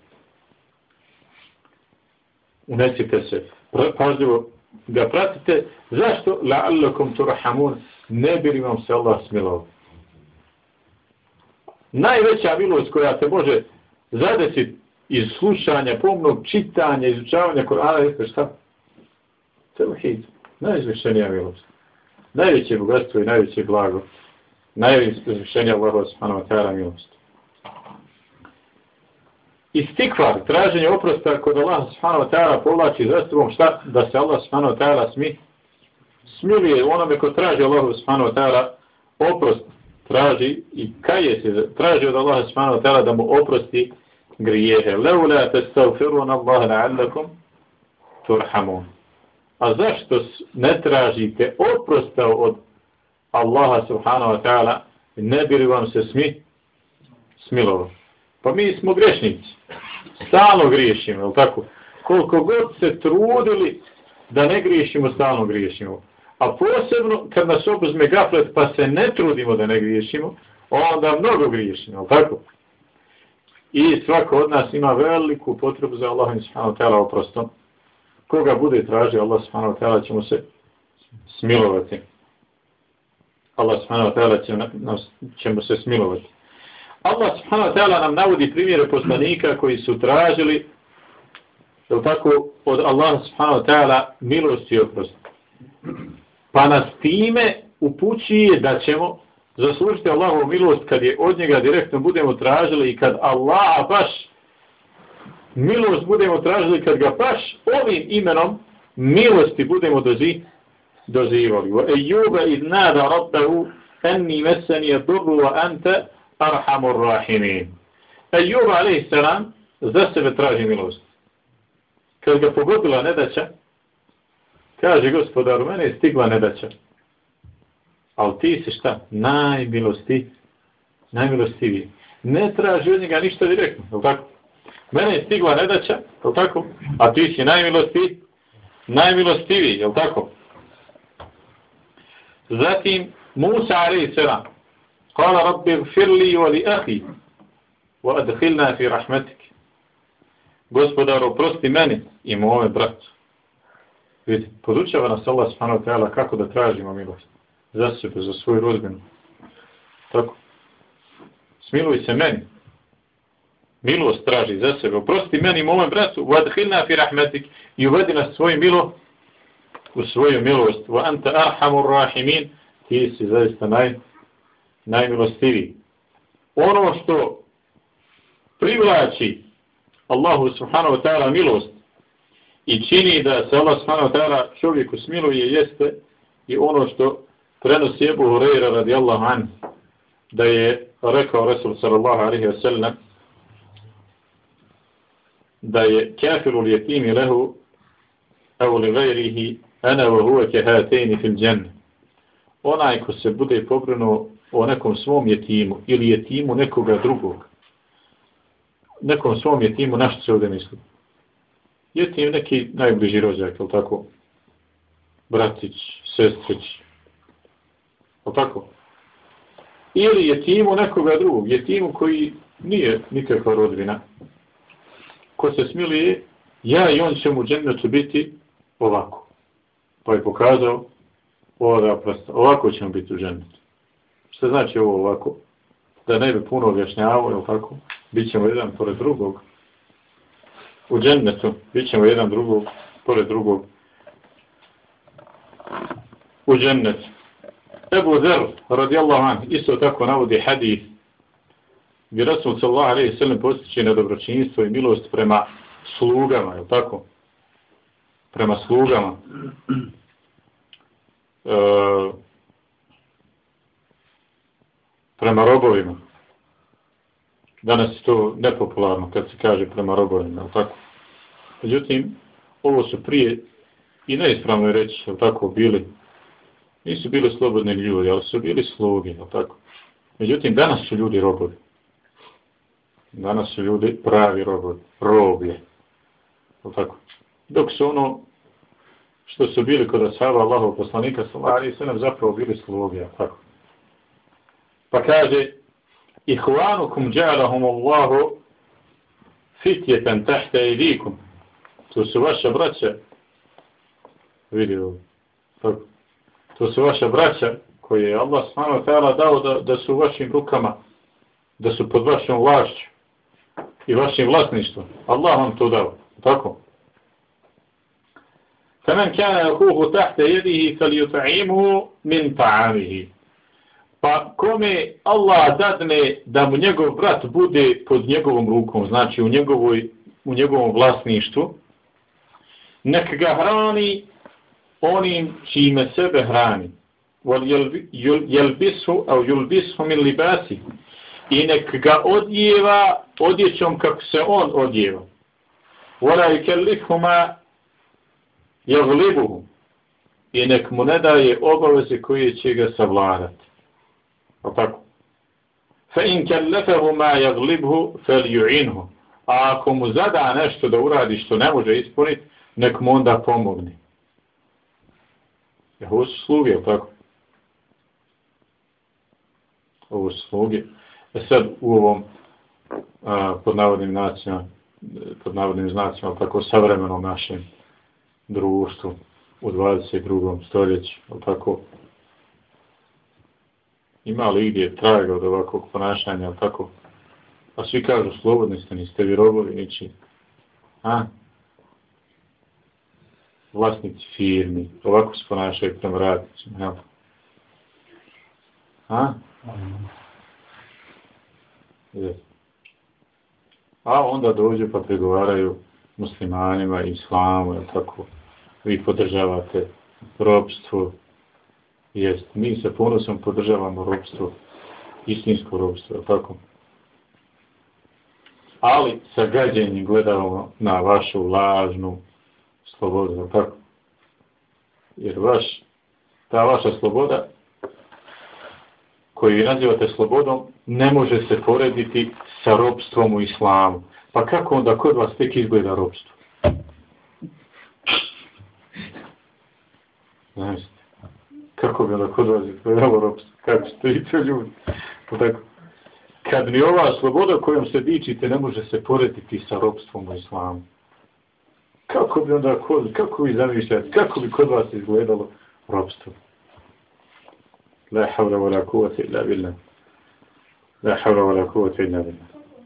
Unesite se. Pažljivo ga pratite. Zašto? لَعَلَّكُمْ تُرْحَمُونَ. Ne bi li vam se Allah smilovao. Najveća milost koja se može zadesiti iz slušanja, pomnog čitanja, izučavanja Kur'ana, je šta? Tevhid. Najizvršenija milost. Najveće bogatstvo i najveće blago. Najizvršenija Allahu subhanahu wa ta'ala milost. Istikvar, traženje oprosta kod Allah subhanahu wa ta'ala povlači za sobom šta? Da se Allah subhanahu wa ta'ala smiluje onome ko traži Allahu subhanahu wa ta'ala oprost. Traži i kaje se, traži od Allaha subhanahu wa ta'ala da mu oprosti grijehe. Leula testagfiruna Allaha la'allakum turhamun. A zašto ne tražite oprosta od Allaha subhanahu wa ta'ala, ne bi li vam se smilovao? Pa mi smo grešnici. Stalno griješimo, je li tako? Koliko god se trudili da ne griješimo, stalno griješimo. A posebno kad nas obuzme gaflet pa se ne trudimo da ne griješimo, onda mnogo griješimo, je li tako? I svako od nas ima veliku potrebu za Allahom subhanahu wa ta'ala oprostom. Koga bude tražio, Allah subhanahu wa ta'ala će mu se smilovati. Allah subhanahu wa ta'ala će mu se smilovati. Allah subhanahu wa ta'ala nam navodi primjere poslanika koji su tražili, je li tako, od Allah subhanahu wa ta'ala milost i oprost. Pa nas time upućuje da ćemo zaslužiti Allahovu milost kad je od njega direktno budemo tražili i kad Allah baš milost budemo tražili, kad ga baš ovim imenom milosti budemo dozivali. وَأَيُّوبَ إِذْ نَادَى رَبَّهُ أَنِّي مَسَّنِيَ الضُّرُّ وَأَنْتَ أَرْحَمُ الرَّاحِمِينَ. Ejub a.s. za sebe traži milost. Kad ga pogodila nedaća, kaže Gospodaru, mene je stigla nedaća. Ali ti si šta? Najmilostiviji. Ne traži od njega ništa direktno, je li tako? Mene je stigla nedaća, je li tako? A ti si najmilostiviji, je li tako? Zatim, Musa a.s. Kala rabbi gfir li wa li ahi wa adkhilna fi rahmatik. Gospodaru, oprosti meni i mome bratu. Vidite, podučava nas Allah subhanahu wa ta'ala kako da tražimo milost za sebe, za svoju rodbinu, Tako. Smiluj se meni. Milost traži za sebe. Oprosti meni i mojom bratu. Vadhilna fi rahmetik. I uvedi nas u svoju milost. Wa anta arhamur rahimin. Ti si zaista najmilostiviji. Ono što privlači Allahu subhanahu wa ta'ala milost i čini da se Allah subhanahu wa ta'ala čovjeku smiluje jeste i ono što prenosi Ebu Hureyra radijallahu anhu da je rekao Resul sallallahu alaihi wa sallam da je kafirul jetimi lehu au li gajrihi ana wa huwa kehatejni fil dženne. Onaj ko se bude pobrinuo o nekom svom jetimu ili jetimu nekoga drugog. Nekom svom jetimu, na što se ovdje misli? Jetim neki najbliži rođak, je tako? Bratić, sestrić, je tako? Ili jetimu nekoga drugog, jetimu koji nije nikakva rodbina. Ko se smiluje, ja i on će mu džennetu biti ovako. Pa je pokazao ovako ćemo biti u džennetu. Što znači ovo ovako? Da ne bi puno objašnjavao, je tako? Bićemo jedan pored drugog. U džennetu bićemo jedan drugog pored drugog. U džennetu. Ebu Zer, radijallahu anh, isto tako navodi hadis gdje Rasul sallallahu alejhi ve sellem postiče na dobročinstvo i milost prema slugama, je tako? Prema slugama. Prema robovima. Danas je to nepopularno kad se kaže prema robovima, je tako? Međutim, ovo su prije i neispravno je reći, je tako, bili. Nisu bili slobodni ljudi, ali su bili sluge, je tako? Međutim, danas su ljudi robovi. Danas su ljudi pravi robovi, roblje. Je tako? Dok su ono što su bili kod ashaba Allahov poslanika sallallahu alejhi ve sellem zapravo bili sluge, je tako? Pa kaže: "Ihvanukum ja'alahum Allahu fityatan tahta aydikum." To su vaša braća. Vidio. Tako. To su vaša braća koje je Allah subhanahu wa ta'ala dao da su u vašim rukama, da su pod vašom vlašću i vašim vlasništvom. Allah vam to dao. Tako. فَمَنْ كَانَ يَخُوهُ تَحْتَ يَدِهِ فَلْيُطْعِمْهُ مِنْ طَعَامِهِ. Pa kome Allah dadne da mu njegov brat bude pod njegovom rukom, znači u njegovom vlasništvu, nek ga hrani onim čime sebe hrani. Jelbishu au julbishu min libasi. I nek ga odjeva odjećom kako se on odjeva. Wala yukallifhu ma yaghlibuhu. I nek mu ne daje obaveze koje će ga savladati. Pa tako. Fa in kallafahu ma yaghlibuhu falyu'inhu. A ako mu zada nešto da uradi što ne može ispuniti, nek mu onda pomogne. Ovo su sluge, tako? Ovo su sluge. Sad u ovom pod navodnim znacima, tako savremenom našem društvu u 22. stoljeću, tako? Ima li gdje traga od ovakvog ponašanja, tako? A svi kažu slobodni ste, niste vi robovi, niči. Vlasnici firmi, ovako se ponašaju prema radnicima, jel? A onda dođu pa pregovaraju muslimanima i islamu, jel tako? Vi podržavate ropstvo. Jest, mi sa ponosom podržavamo ropstvo, istinsko ropstvo, jel tako? Ali sa gađenjem gledamo na vašu lažnu slobodu, jel tako? Jer ta vaša sloboda koju nazivate slobodom ne može se porediti sa ropstvom u islamu. Pa kako onda kod vas tek izgleda ropstvo? Znači, kako bi onda kod vas izgledalo ropstvo? Kako stojite ljudi? Tako. Kad ni ova sloboda kojom se dičite ne može se porediti sa ropstvom u islamu. Kako bi onda kako vi zamišljate, kako bi kod vas izgledalo ropstvo? La havla wa la kuvvete illa billah. La havla wa la kuvvete illa billah.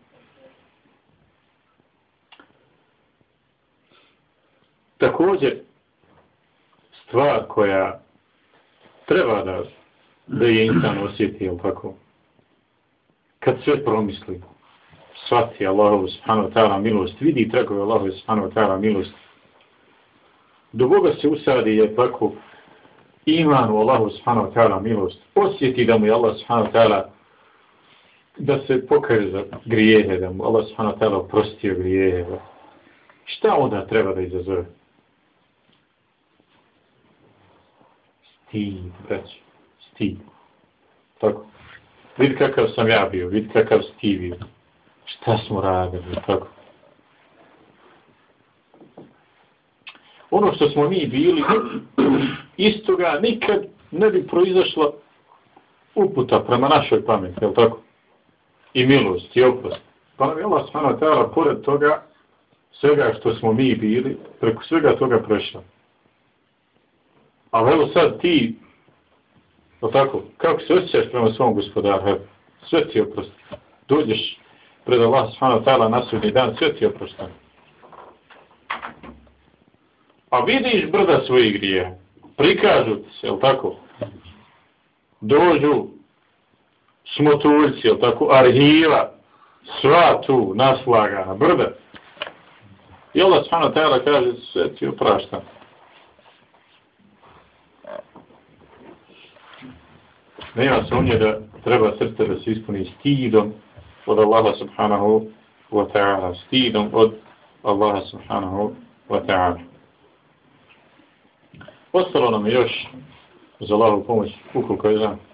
Također, stvar koja treba da je insan osjeti, jel tako? Kad sve promisli, shvati Allahu subhanahu wa ta'ala milost, vidi tragove Allahu subhanahu wa ta'ala milost, do Boga se usadi, jel tako, iman u Allahu subhanahu wa ta'ala milost, osjeti da mu je Allah subhanahu wa ta'ala da se pokaže za grijehe, da mu Allah subhanahu wa ta'ala oprostio grijehe. Šta onda treba da izazove? Stid, braći, stid. Tako. Vidi kakav sam ja bio, vidi kakav si ti bio. Šta smo radili, tako. Ono što smo mi bili, istoga nikad ne bi proizašla uputa prema našoj pameti, jel tako? I milost, i oprost. Pa nam je Allah subhanahu wa ta'ala, pored toga, svega što smo mi bili, preko svega toga prešao. Ali evo sad ti, jel tako, kako se osjećaš prema svom gospodaru, sve ti oprosti. Dođeš pred Allah subhanahu wa ta'ala na sudnji dan, sve ti oprosti. A vidiš brda svojih grija, prikažu ti se, jel tako? Dođu smotuljci, jel tako, arhiva, sva tu naslagana, brda. I Allah subhanahu wa ta'ala kaže, sve ti opraštam. Nema sumnje da treba srce da se ispuni stidom od Allaha subhanahu wa ta'ala, stidom od Allaha subhanahu wa ta'ala. Ostalo nam je još za Allahu pomoć, ukoliko je znam.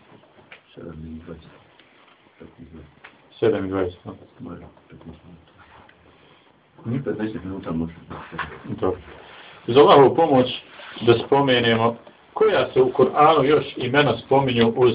7:20. 15 minuta može. Dobro. Za Allahu pomoć da spomenemo koja se u Kur'anu još imena spominju uz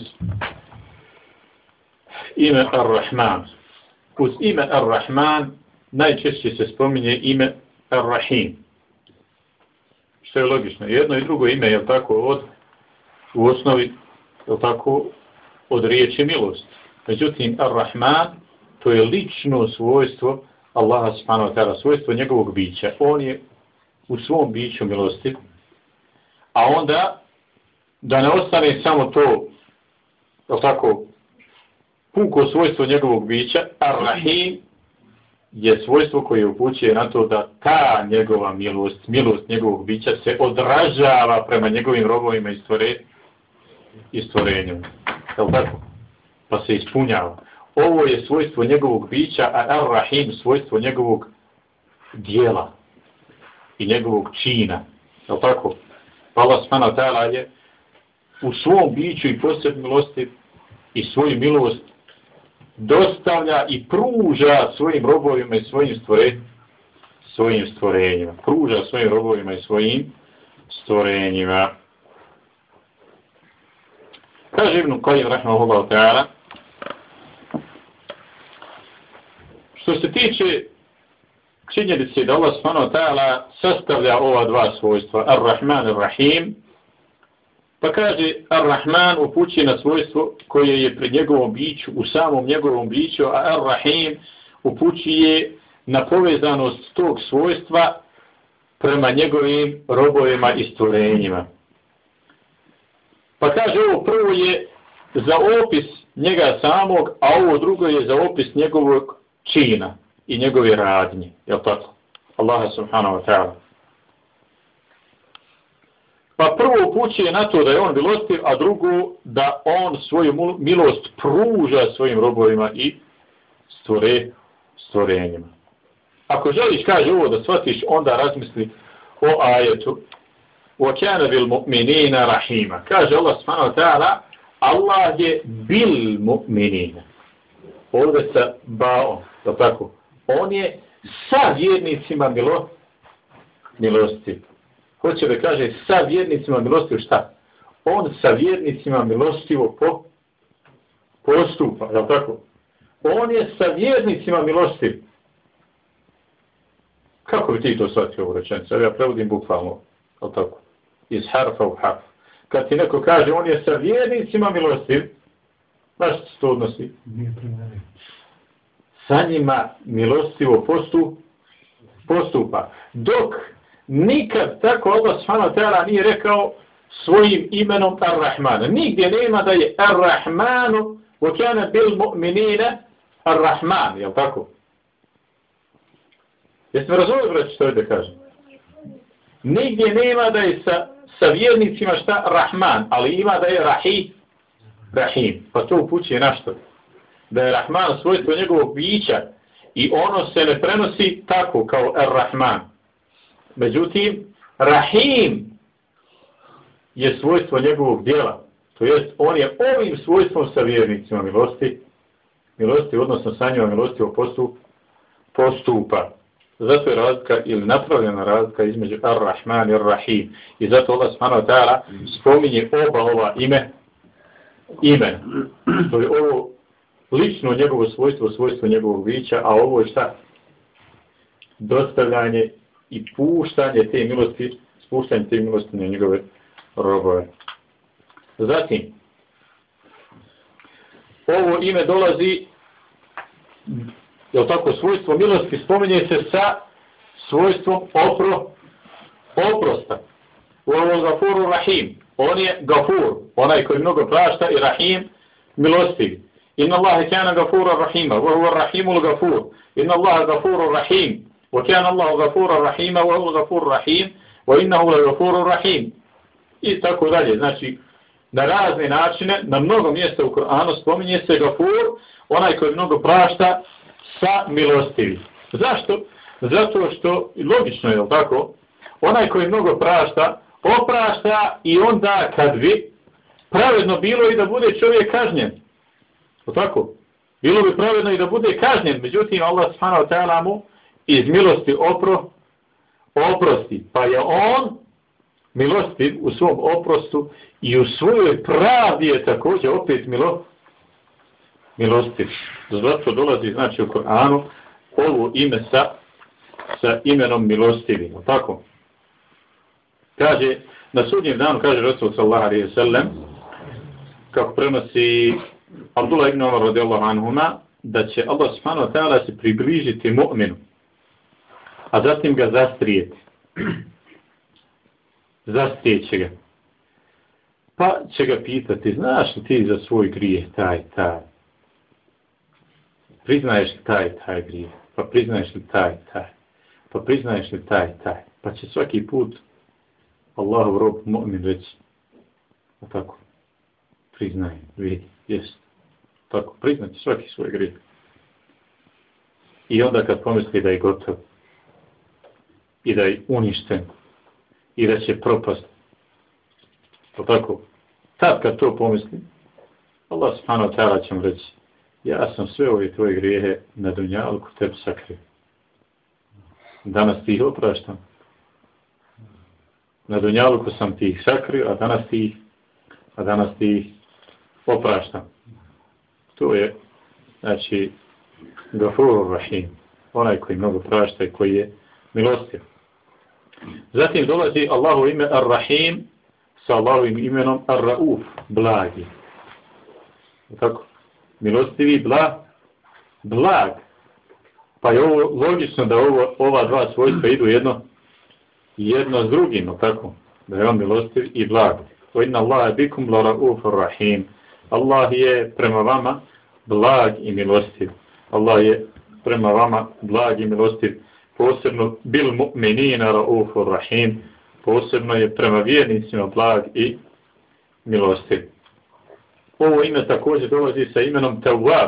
ime Ar-Rahman. Uz ime Ar-Rahman najčešće se spominje ime Ar-Rahim. Što je logično. Jedno i drugo ime je tako u osnovi je tako od riječi milost. Međutim, Ar-Rahman to je lično svojstvo Allaha subhanahu wa ta'ala, svojstvo njegovog bića. On je u svom biću milostiv. A onda da ne ostane samo to, je tako, puko svojstvo njegovog bića, Ar-Rahim je svojstvo koje upućuje na to da ta njegova milost, milost njegovog bića se odražava prema njegovim robovima i stvorenju. Je li tako? Pa se ispunjava. Ovo je svojstvo njegovog bića, a Ar-Rahim svojstvo njegovog dijela i njegovog čina. Je li tako? Pa Allah subhanahu wa ta'ala je u svom biću i posebno milosti i svoju milost dostavlja i pruža svojim robovima i svojim stvorenjima. Pruža svojim robovima i svojim stvorenjima. Kaže Ibn Qayyim rahimahullahu ta'ala, što se tiče činjenice da Allah subhanahu wa ta'ala sastavlja ova dva svojstva, Ar-Rahman i Ar-Rahim, pa kaže Ar-Rahman upućuje na svojstvo koje je pred njegovom biću, u samom njegovom biću, a Ar-Rahim upućuje na povezanost tog svojstva prema njegovim robovima i stvorenjima. Pa kaže ovo prvo je za opis njega samog, a ovo drugo je za opis njegovog čina i njegove radnje. Jel tako? Allaha subhanahu wa ta'ala. Pa prvo upućuje na to da je on milostiv, a drugo da on svoju milost pruža svojim robovima i stvorenjima. Ako želiš, kaže ovo da shvatiš, onda razmisli o ajetu وَكَانَ بِالْمُؤْمِنِينَ رَحِيمًا. Kaže Allah subhanahu wa ta'ala, Allah je bil mu'minina. Ovdje sa baom, da tako. On je sa vjernicima milostiv. Hoće da kaže sa vjernicima milostiv šta? On sa vjernicima milostivo postupa, da tako? On je sa vjernicima milostiv. Kako bi ti to shvatio ovu rečenicu? Ja prevodim bukvalno, da tako? Iz harfa u harf. Kad ti neko kaže on je sa vjernicima milostiv, Znaš što se to odnosi? Sa njima milostivo postupa. Dok nikad tako Allah subhanahu wa ta'ala nije rekao svojim imenom Ar-Rahman. Nigdje nema da je Ar-Rahmanu wa kana bil mu'minina Ar-Rahman, jel tako? Jeste me razumili, braći, što je da kažem? Nigdje nema da je sa vjernicima šta Rahman, ali ima da je Rahim. Pa to upućuje na što? Da je Rahman svojstvo njegovog bića i ono se ne prenosi tako kao Ar-Rahman. Međutim, Rahim je svojstvo njegovog djela. To jest, on je ovim svojstvom sa vjernicima milosti, odnosno sa njima milostivo postupa. Zato je razlika ili napravljena razlika između Ar-Rahman i Ar-Rahim. I zato Allah subhanahu wa ta'ala spominje oba ova imena. To je ovo lično njegovo svojstvo njegovog bića, a ovo je šta? Dostavljanje i puštanje te milosti, spuštanje te milosti na njegove robove. Zatim, ovo ime dolazi, jel tako, svojstvo milosti spominje se sa svojstvom oprosta. Ovo Gafuru Rahim. On je Gafur, onaj koji mnogo prašta, i Rahim, milostiv. Inna Allahe kana Gafura Rahima, wa huwa Rahimul Gafur. Inna Allahe Gafuru Rahim, wa kana Allahu Gafura Rahima, wa huwa Gafur Rahim, wa innahu la Gafuru Rahim. I tako dalje. Znači, na razne načine, na mnogo mjesta u Kur'anu spominje se Gafur, onaj koji mnogo prašta, sa milostivi. Zašto? Zato što, logično je, tako, onaj koji mnogo prašta, oprašta i onda kad bi pravedno bilo i da bude čovjek kažnjen. O tako? Bilo bi pravedno i da bude kažnjen, međutim Allah subhanahu wa ta'ala mu iz milosti oprosti. Pa je on milostiv u svom oprostu i u svojoj pravdi je također opet milostiv. Zato dolazi, znači, u Kur'anu ovo ime sa imenom milostivi. O tako? Kaže, na sudnjem danu, kaže Rasul sallallahu alejhi ve sellem, kako prenosi Abdullah ibn Umar radijallahu anhuma, da će Allah subhanahu wa ta'ala se približiti mu'minu, a zatim ga zastrijeti. Zastrijeće ga. Pa će ga pitati, znaš li ti za svoj grijeh taj? Priznaješ li taj grijeh? Pa priznaješ li taj? Pa priznaješ li taj? Pa će svaki put Allahov rob mu'min reći, a tako, priznajem, vidi, jest. Tako, priznati svaki svoj grijeh. I onda kad pomisli da je gotov, i da je uništen, i da će propast, tako, tad kad to pomisli, Allah subhanahu wa ta'ala će mu reći, ja sam sve ove tvoje grijehe na dunjalku tebi sakrio. Danas ti ih opraštam. Na dunjaluku sam ti ih sakrio, a danas ti ih opraštam. To je, znači, Gafurur Rahim, onaj koji mnogo prašta i koji je milostiv. Zatim dolazi Allahu ime Ar-Rahim sa Allahovim imenom Ar-Rauf, blagi. Tako, milostivi, blag. Pa je ovo logično da ova dva svojstva idu jedno s drugim, tako? Da je on milostiv i blag. Inna Allahe bikum la raufur rahim. Allah je prema vama blag i milostiv. Allah je prema vama blag i milostiv. Posebno bil mu'minina raufur rahim. Posebno je prema vjernicima blag i milostiv. Ovo ime također dolazi sa imenom Tawwab.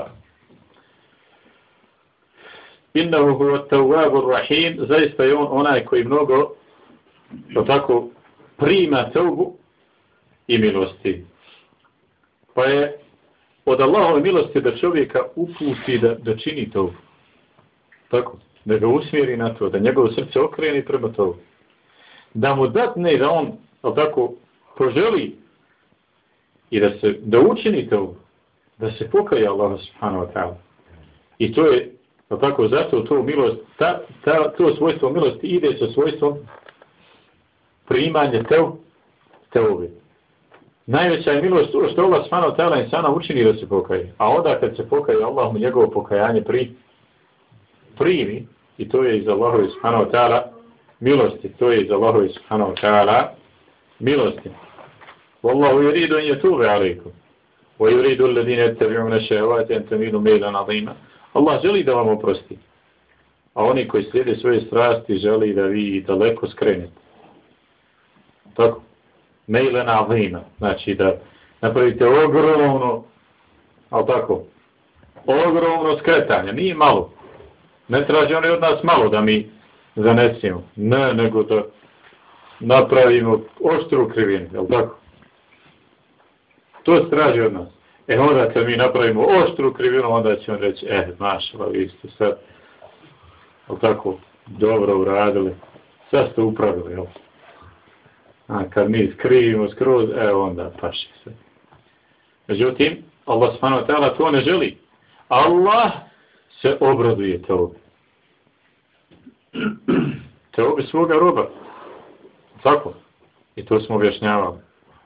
Innahu huwa Tawwabur rahim. Zaista je on onaj koji mnogo tako prima tevbu i milosti. Pa je od Allahove milosti da čovjeka uputi da čini tevbu. Tako, da ga usmjeri na to, da njegovo srce okreni prema tevbu. Da mu datne da on tako poželi i da učini tevbu, da se pokaje Allah subhanahu wa ta'ala. I to je tako, zato to milost, to svojstvo milosti ide sa svojstvom primanje tevbe. Najveća je milost to što Allah subhanahu wa ta'ala insana učini da se pokaje. A onda kad se pokaje, Allah mu njegovo pokajanje primi. I to je iz Allahove subhanahu wa ta'ala milosti. To je iz Allahove subhanahu wa ta'ala milosti. Wallahu yuridu an yatuba alaykum. Wa yuridu alladhina yattabi'una ash-shahawati an tamilu maylan 'azima. Allah želi da vam oprosti. A oni koji slijede svoje strasti želi da vi daleko skrenete. Tako? Mejlen azima. Znači da napravite ogromno, ali tako, ogromno skretanje. Nije malo. Ne traži oni od nas malo da mi zanesimo. Ne, nego da napravimo oštru krivinu. Jel tako? To se traži od nas. Onda kad mi napravimo oštru krivinu, onda će on reći, mašala, vi ste sad, jel tako, dobro uradili. Sad ste upravili, jel? A kad mi skrivimo skroz, onda paši se. Međutim, Allah subhanahu wa ta'ala to ne želi. Allah se obraduje teobi. Teobi svoga roba. Tako? I to smo objašnjavali.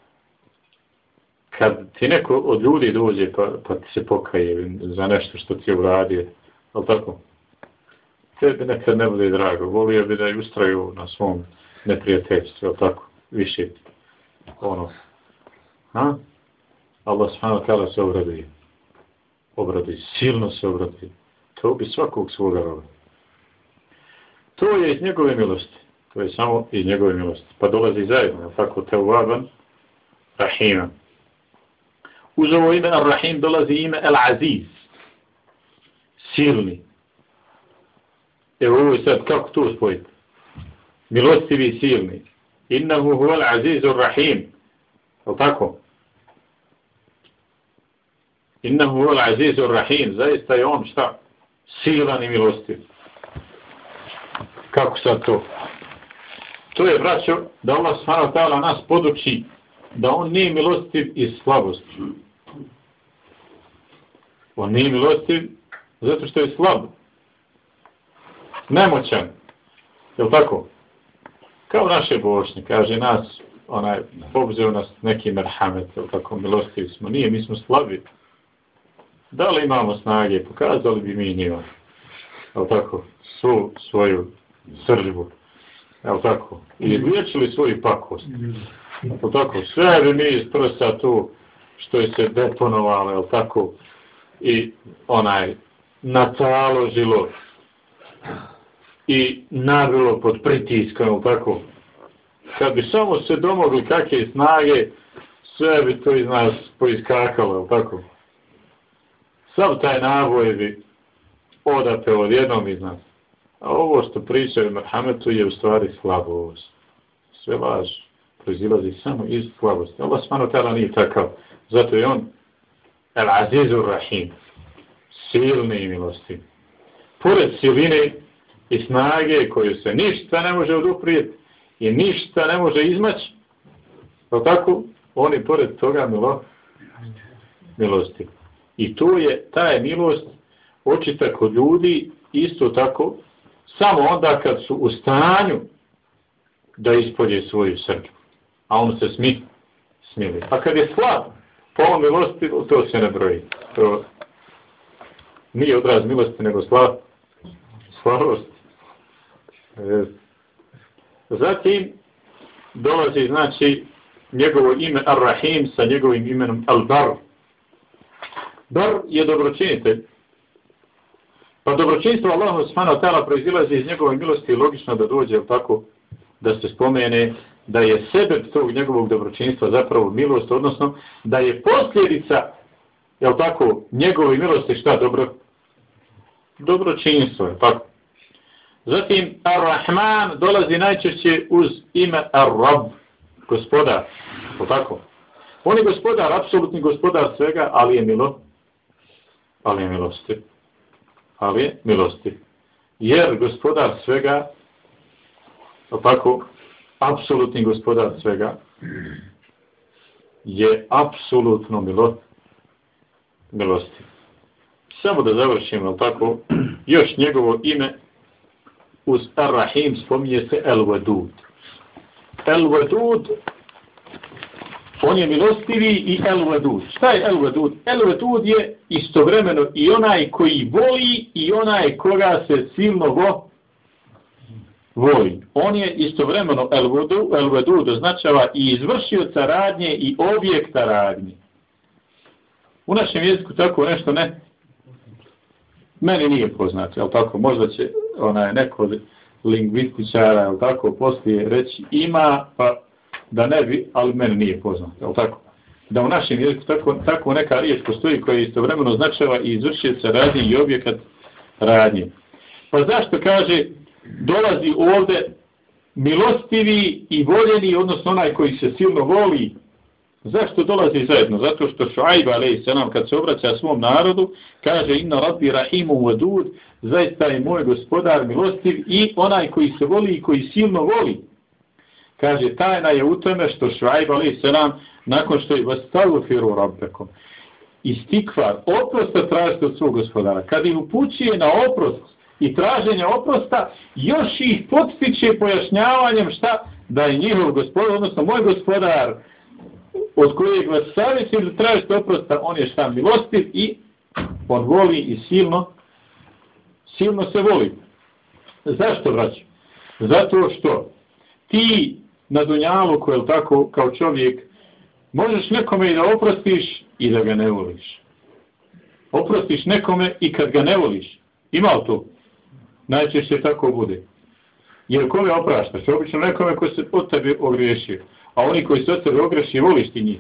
Kad ti neko od ljudi dođe pa ti se pokaje za nešto što ti je uradio, ali tako? Tebi nekad ne bude drago. Volio bi da je ustraju na svom neprijateljstvu, ali tako? Više. Allah subhanahu wa ta'ala se obraduje. Obraduje. Silno se obraduje. To bi svakog svoga roba. To je iz njegove milosti. To je samo iz njegove milosti. Pa dolazi zajedno. Tako Tawwaban Rahima. Uz ovo ime Ar-Rahim dolazi ime Al-Aziz. Silni. Evo ovo je sad, kako to spojiti? Milostivi i silni. Innahu huwa al-Azizu Ar-Rahim. Je tako? Innahu huwa al-Azizu Ar-Rahim. Zaista je on šta? Silan i milostiv. Kako sad to? To je, braćo, da Allah subhanahu wa ta'ala nas poduči da on nije milostiv iz slabosti. On nije milostiv zato što je slab. Nemoćan. Je li tako? Kao naše bošnje, kaže nas, obzeo nas neki merhamet, je li tako, milostivi smo. Nije, mi smo slabi. Da li imamo snage, pokazali bi mi njima. Je li tako? Svoju sržbu. Je li tako? I liječili svoju pakost. Je li tako? Sve bi mi iz prsa tu što je se deponovalo, je li tako? I nataložilo i nabilo pod pritiskom, je li tako? Kad bi samo se domogli kakve snage, sve bi to iz nas poiskakalo, je li tako? Sav taj naboj bi odapeo odjednom iz nas. A ovo što pričaju Merhametu je u stvari slabost. Sve laž proizilazi samo iz slabosti. Allah subhanahu wa ta'ala nije takav. Zato je on Al-Azizu Rahim. Silni i milosti. Pored siline i snage koju se ništa ne može oduprijeti i ništa ne može izmaći, tako on je pored toga milosti. I to je ta milost očita kod ljudi isto tako samo onda kad su u stanju da ispolje svoju srđbu. A on se smili. A kad je slab, po ovom milosti, to se ne broji. To nije odraz milosti, nego slabost. Zatim dolazi, znači, njegovo ime Ar-Rahim sa njegovim imenom Al-Bar. Bar je dobročinitelj. Pa dobročinstvo Allahu subhanahu wa ta'ala proizilazi iz njegove milosti i logično da dođe tako da se spomene da je sebe tog njegovog dobročinstva zapravo milost, odnosno da je posljedica, jel tako, njegove milosti šta dobročinstvo, je tako. Zatim Ar-Rahman dolazi najčešće uz ime Ar-Rab, gospodar, je tako. On je gospodar, apsolutni gospodar svega, ali je milostiv. Jer gospodar svega, tako, apsolutni gospodar svega, je apsolutno milostiv. Samo da završimo, tako, još njegovo ime uz Ar-Rahim spominje se El-Wadud. El-Wadud On je milostivi i el-vedud. Šta je el-vedud? El-vedud je istovremeno i onaj koji voli i onaj koga se silno voli. On je istovremeno el-vedud označava i izvršioca radnje i objekta radnje. U našem jeziku tako nešto ne. Meni nije poznato, jel tako? Možda će neko lingvističara, jel tako, poslije reći ima, pa da ne bi, ali meni nije poznato, jel tako? Da u našem jeziku tako neka riječ postoji koja istovremeno označava i izvršioca radnje i objekat radnje. Pa zašto kaže dolazi ovdje milostivi i voljeni, odnosno onaj koji se silno voli? Zašto dolazi zajedno? Zato što Šuajb alejselam kad se obraća svom narodu kaže inna rabbi rahimu vedud, zaista je moj gospodar milostiv i onaj koji se voli i koji silno voli. Kaže tajna je u tome što Šuajb alejselam nakon što je vastaghfiru rabbekom istikvar, oprosta tražite od svog gospodara. Kad ih upućuje na oprost i traženje oprosta, još ih podstiče pojašnjavanjem šta da je njihov gospodar, odnosno moj gospodar od kojeg vas savjetujem da tražite oprosta, on je šta milostiv i on voli i silno se voli. Zašto vraćam? Zato što ti na dunjalu koji je tako kao čovjek možeš nekome i da oprostiš i da ga ne voliš. Oprostiš nekome i kad ga ne voliš. Ima li to? Najčešće tako bude. Jer kome opraštaš? Obično nekome koji se od tebe ogriješio. A oni koji se od tebe ogreši, voliš ti njih.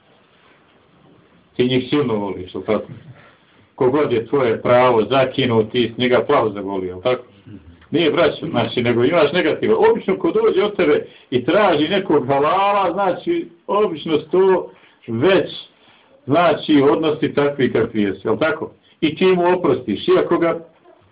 Ti njih silno voliš, jel tako? Kogod je tvoje pravo zakinuo, ti njega plavo zavolio, jel tako? Nije braćo, znači, nego imaš negativo. Obično ko dođe od tebe i traži nekog halala, znači, obično to već, znači, odnosi takvi kakvi jesu, jel tako? I ti mu oprostiš, iako ga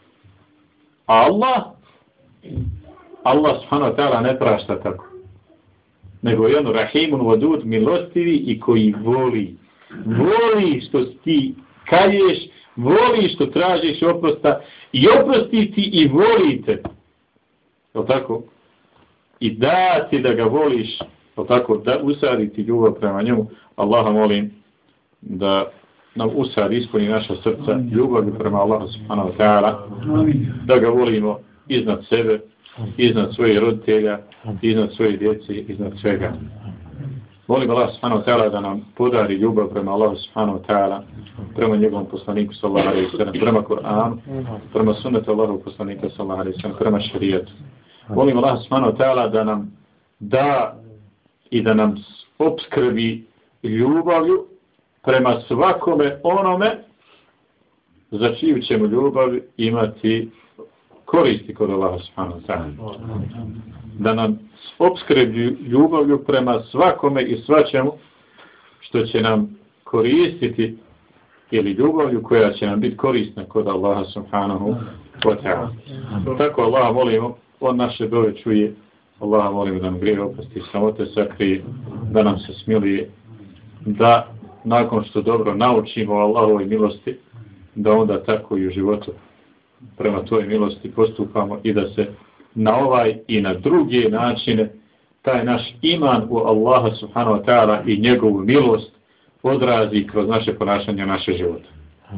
Allah subhanahu wa ta'ala ne prašta tako. Nego je ono rahimun vedud, milostivi i koji voli. Voli što ti kaješ, voli što tražiš oprosta i oprosti ti i volite. Jel' tako? I da ti da ga voliš, jel' tako? Da usadi ti ljubav prema njemu. Allaha molim da nam usadi, ispuni naša srca ljubavi prema Allahu subhanahu wa ta'ala. Da ga volimo iznad sebe, iznad svojih roditelja, iznad svoje djece, iznad svega. Molim Allah subhanahu wa ta'ala da nam podari ljubav prema Allahu subhanahu wa ta'ala, prema njegovom poslaniku sallallahu alejhi ve sellem, prema Kur'anu, prema sunnetu Allahovog poslanika sallallahu alejhi ve sellem, prema šerijatu. Molim Allah subhanahu wa ta'ala da nam da i da nam opskrbi ljubavlju prema svakome onome za čiju ćemo ljubav imati koristi kod Allaha subhanahu wa ta'ala. Da nam opskrbi ljubavlju prema svakome i svačemu što će nam koristiti ili ljubavlju koja će nam biti korisna kod Allaha subhanahu wa ta'ala. Tako Allaha molimo, on naše dove čuje, Allaha molimo da nam grije oprosti, samote sakrije, da nam se smilije, da nakon što dobro naučimo o Allahovoj milosti, da onda tako i u životu prema toj milosti postupamo i da se na ovaj i na druge načine taj naš iman u Allaha subhanahu wa ta'ala i njegovu milost odrazi kroz naše ponašanje, naše živote.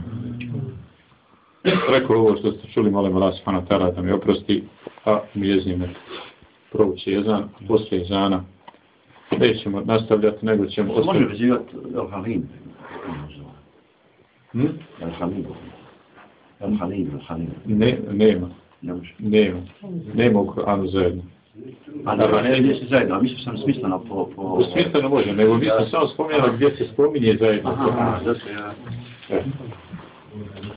Rekao ovo što ste čuli, molim Allah subhanahu wa ta'ala da mi oprosti, a mi jeznime provući jezan, poslije jezana nećemo nastavljati, nego ćemo ostaviti. Može vezivati Al-Halim? Nema u Kur'anu zajedno. A da ne gdje se zajedno, a mislim sam smisleno po... Smisleno može, nego mi smo samo spominjali gdje se spominje zajedno. Aha, zato ja...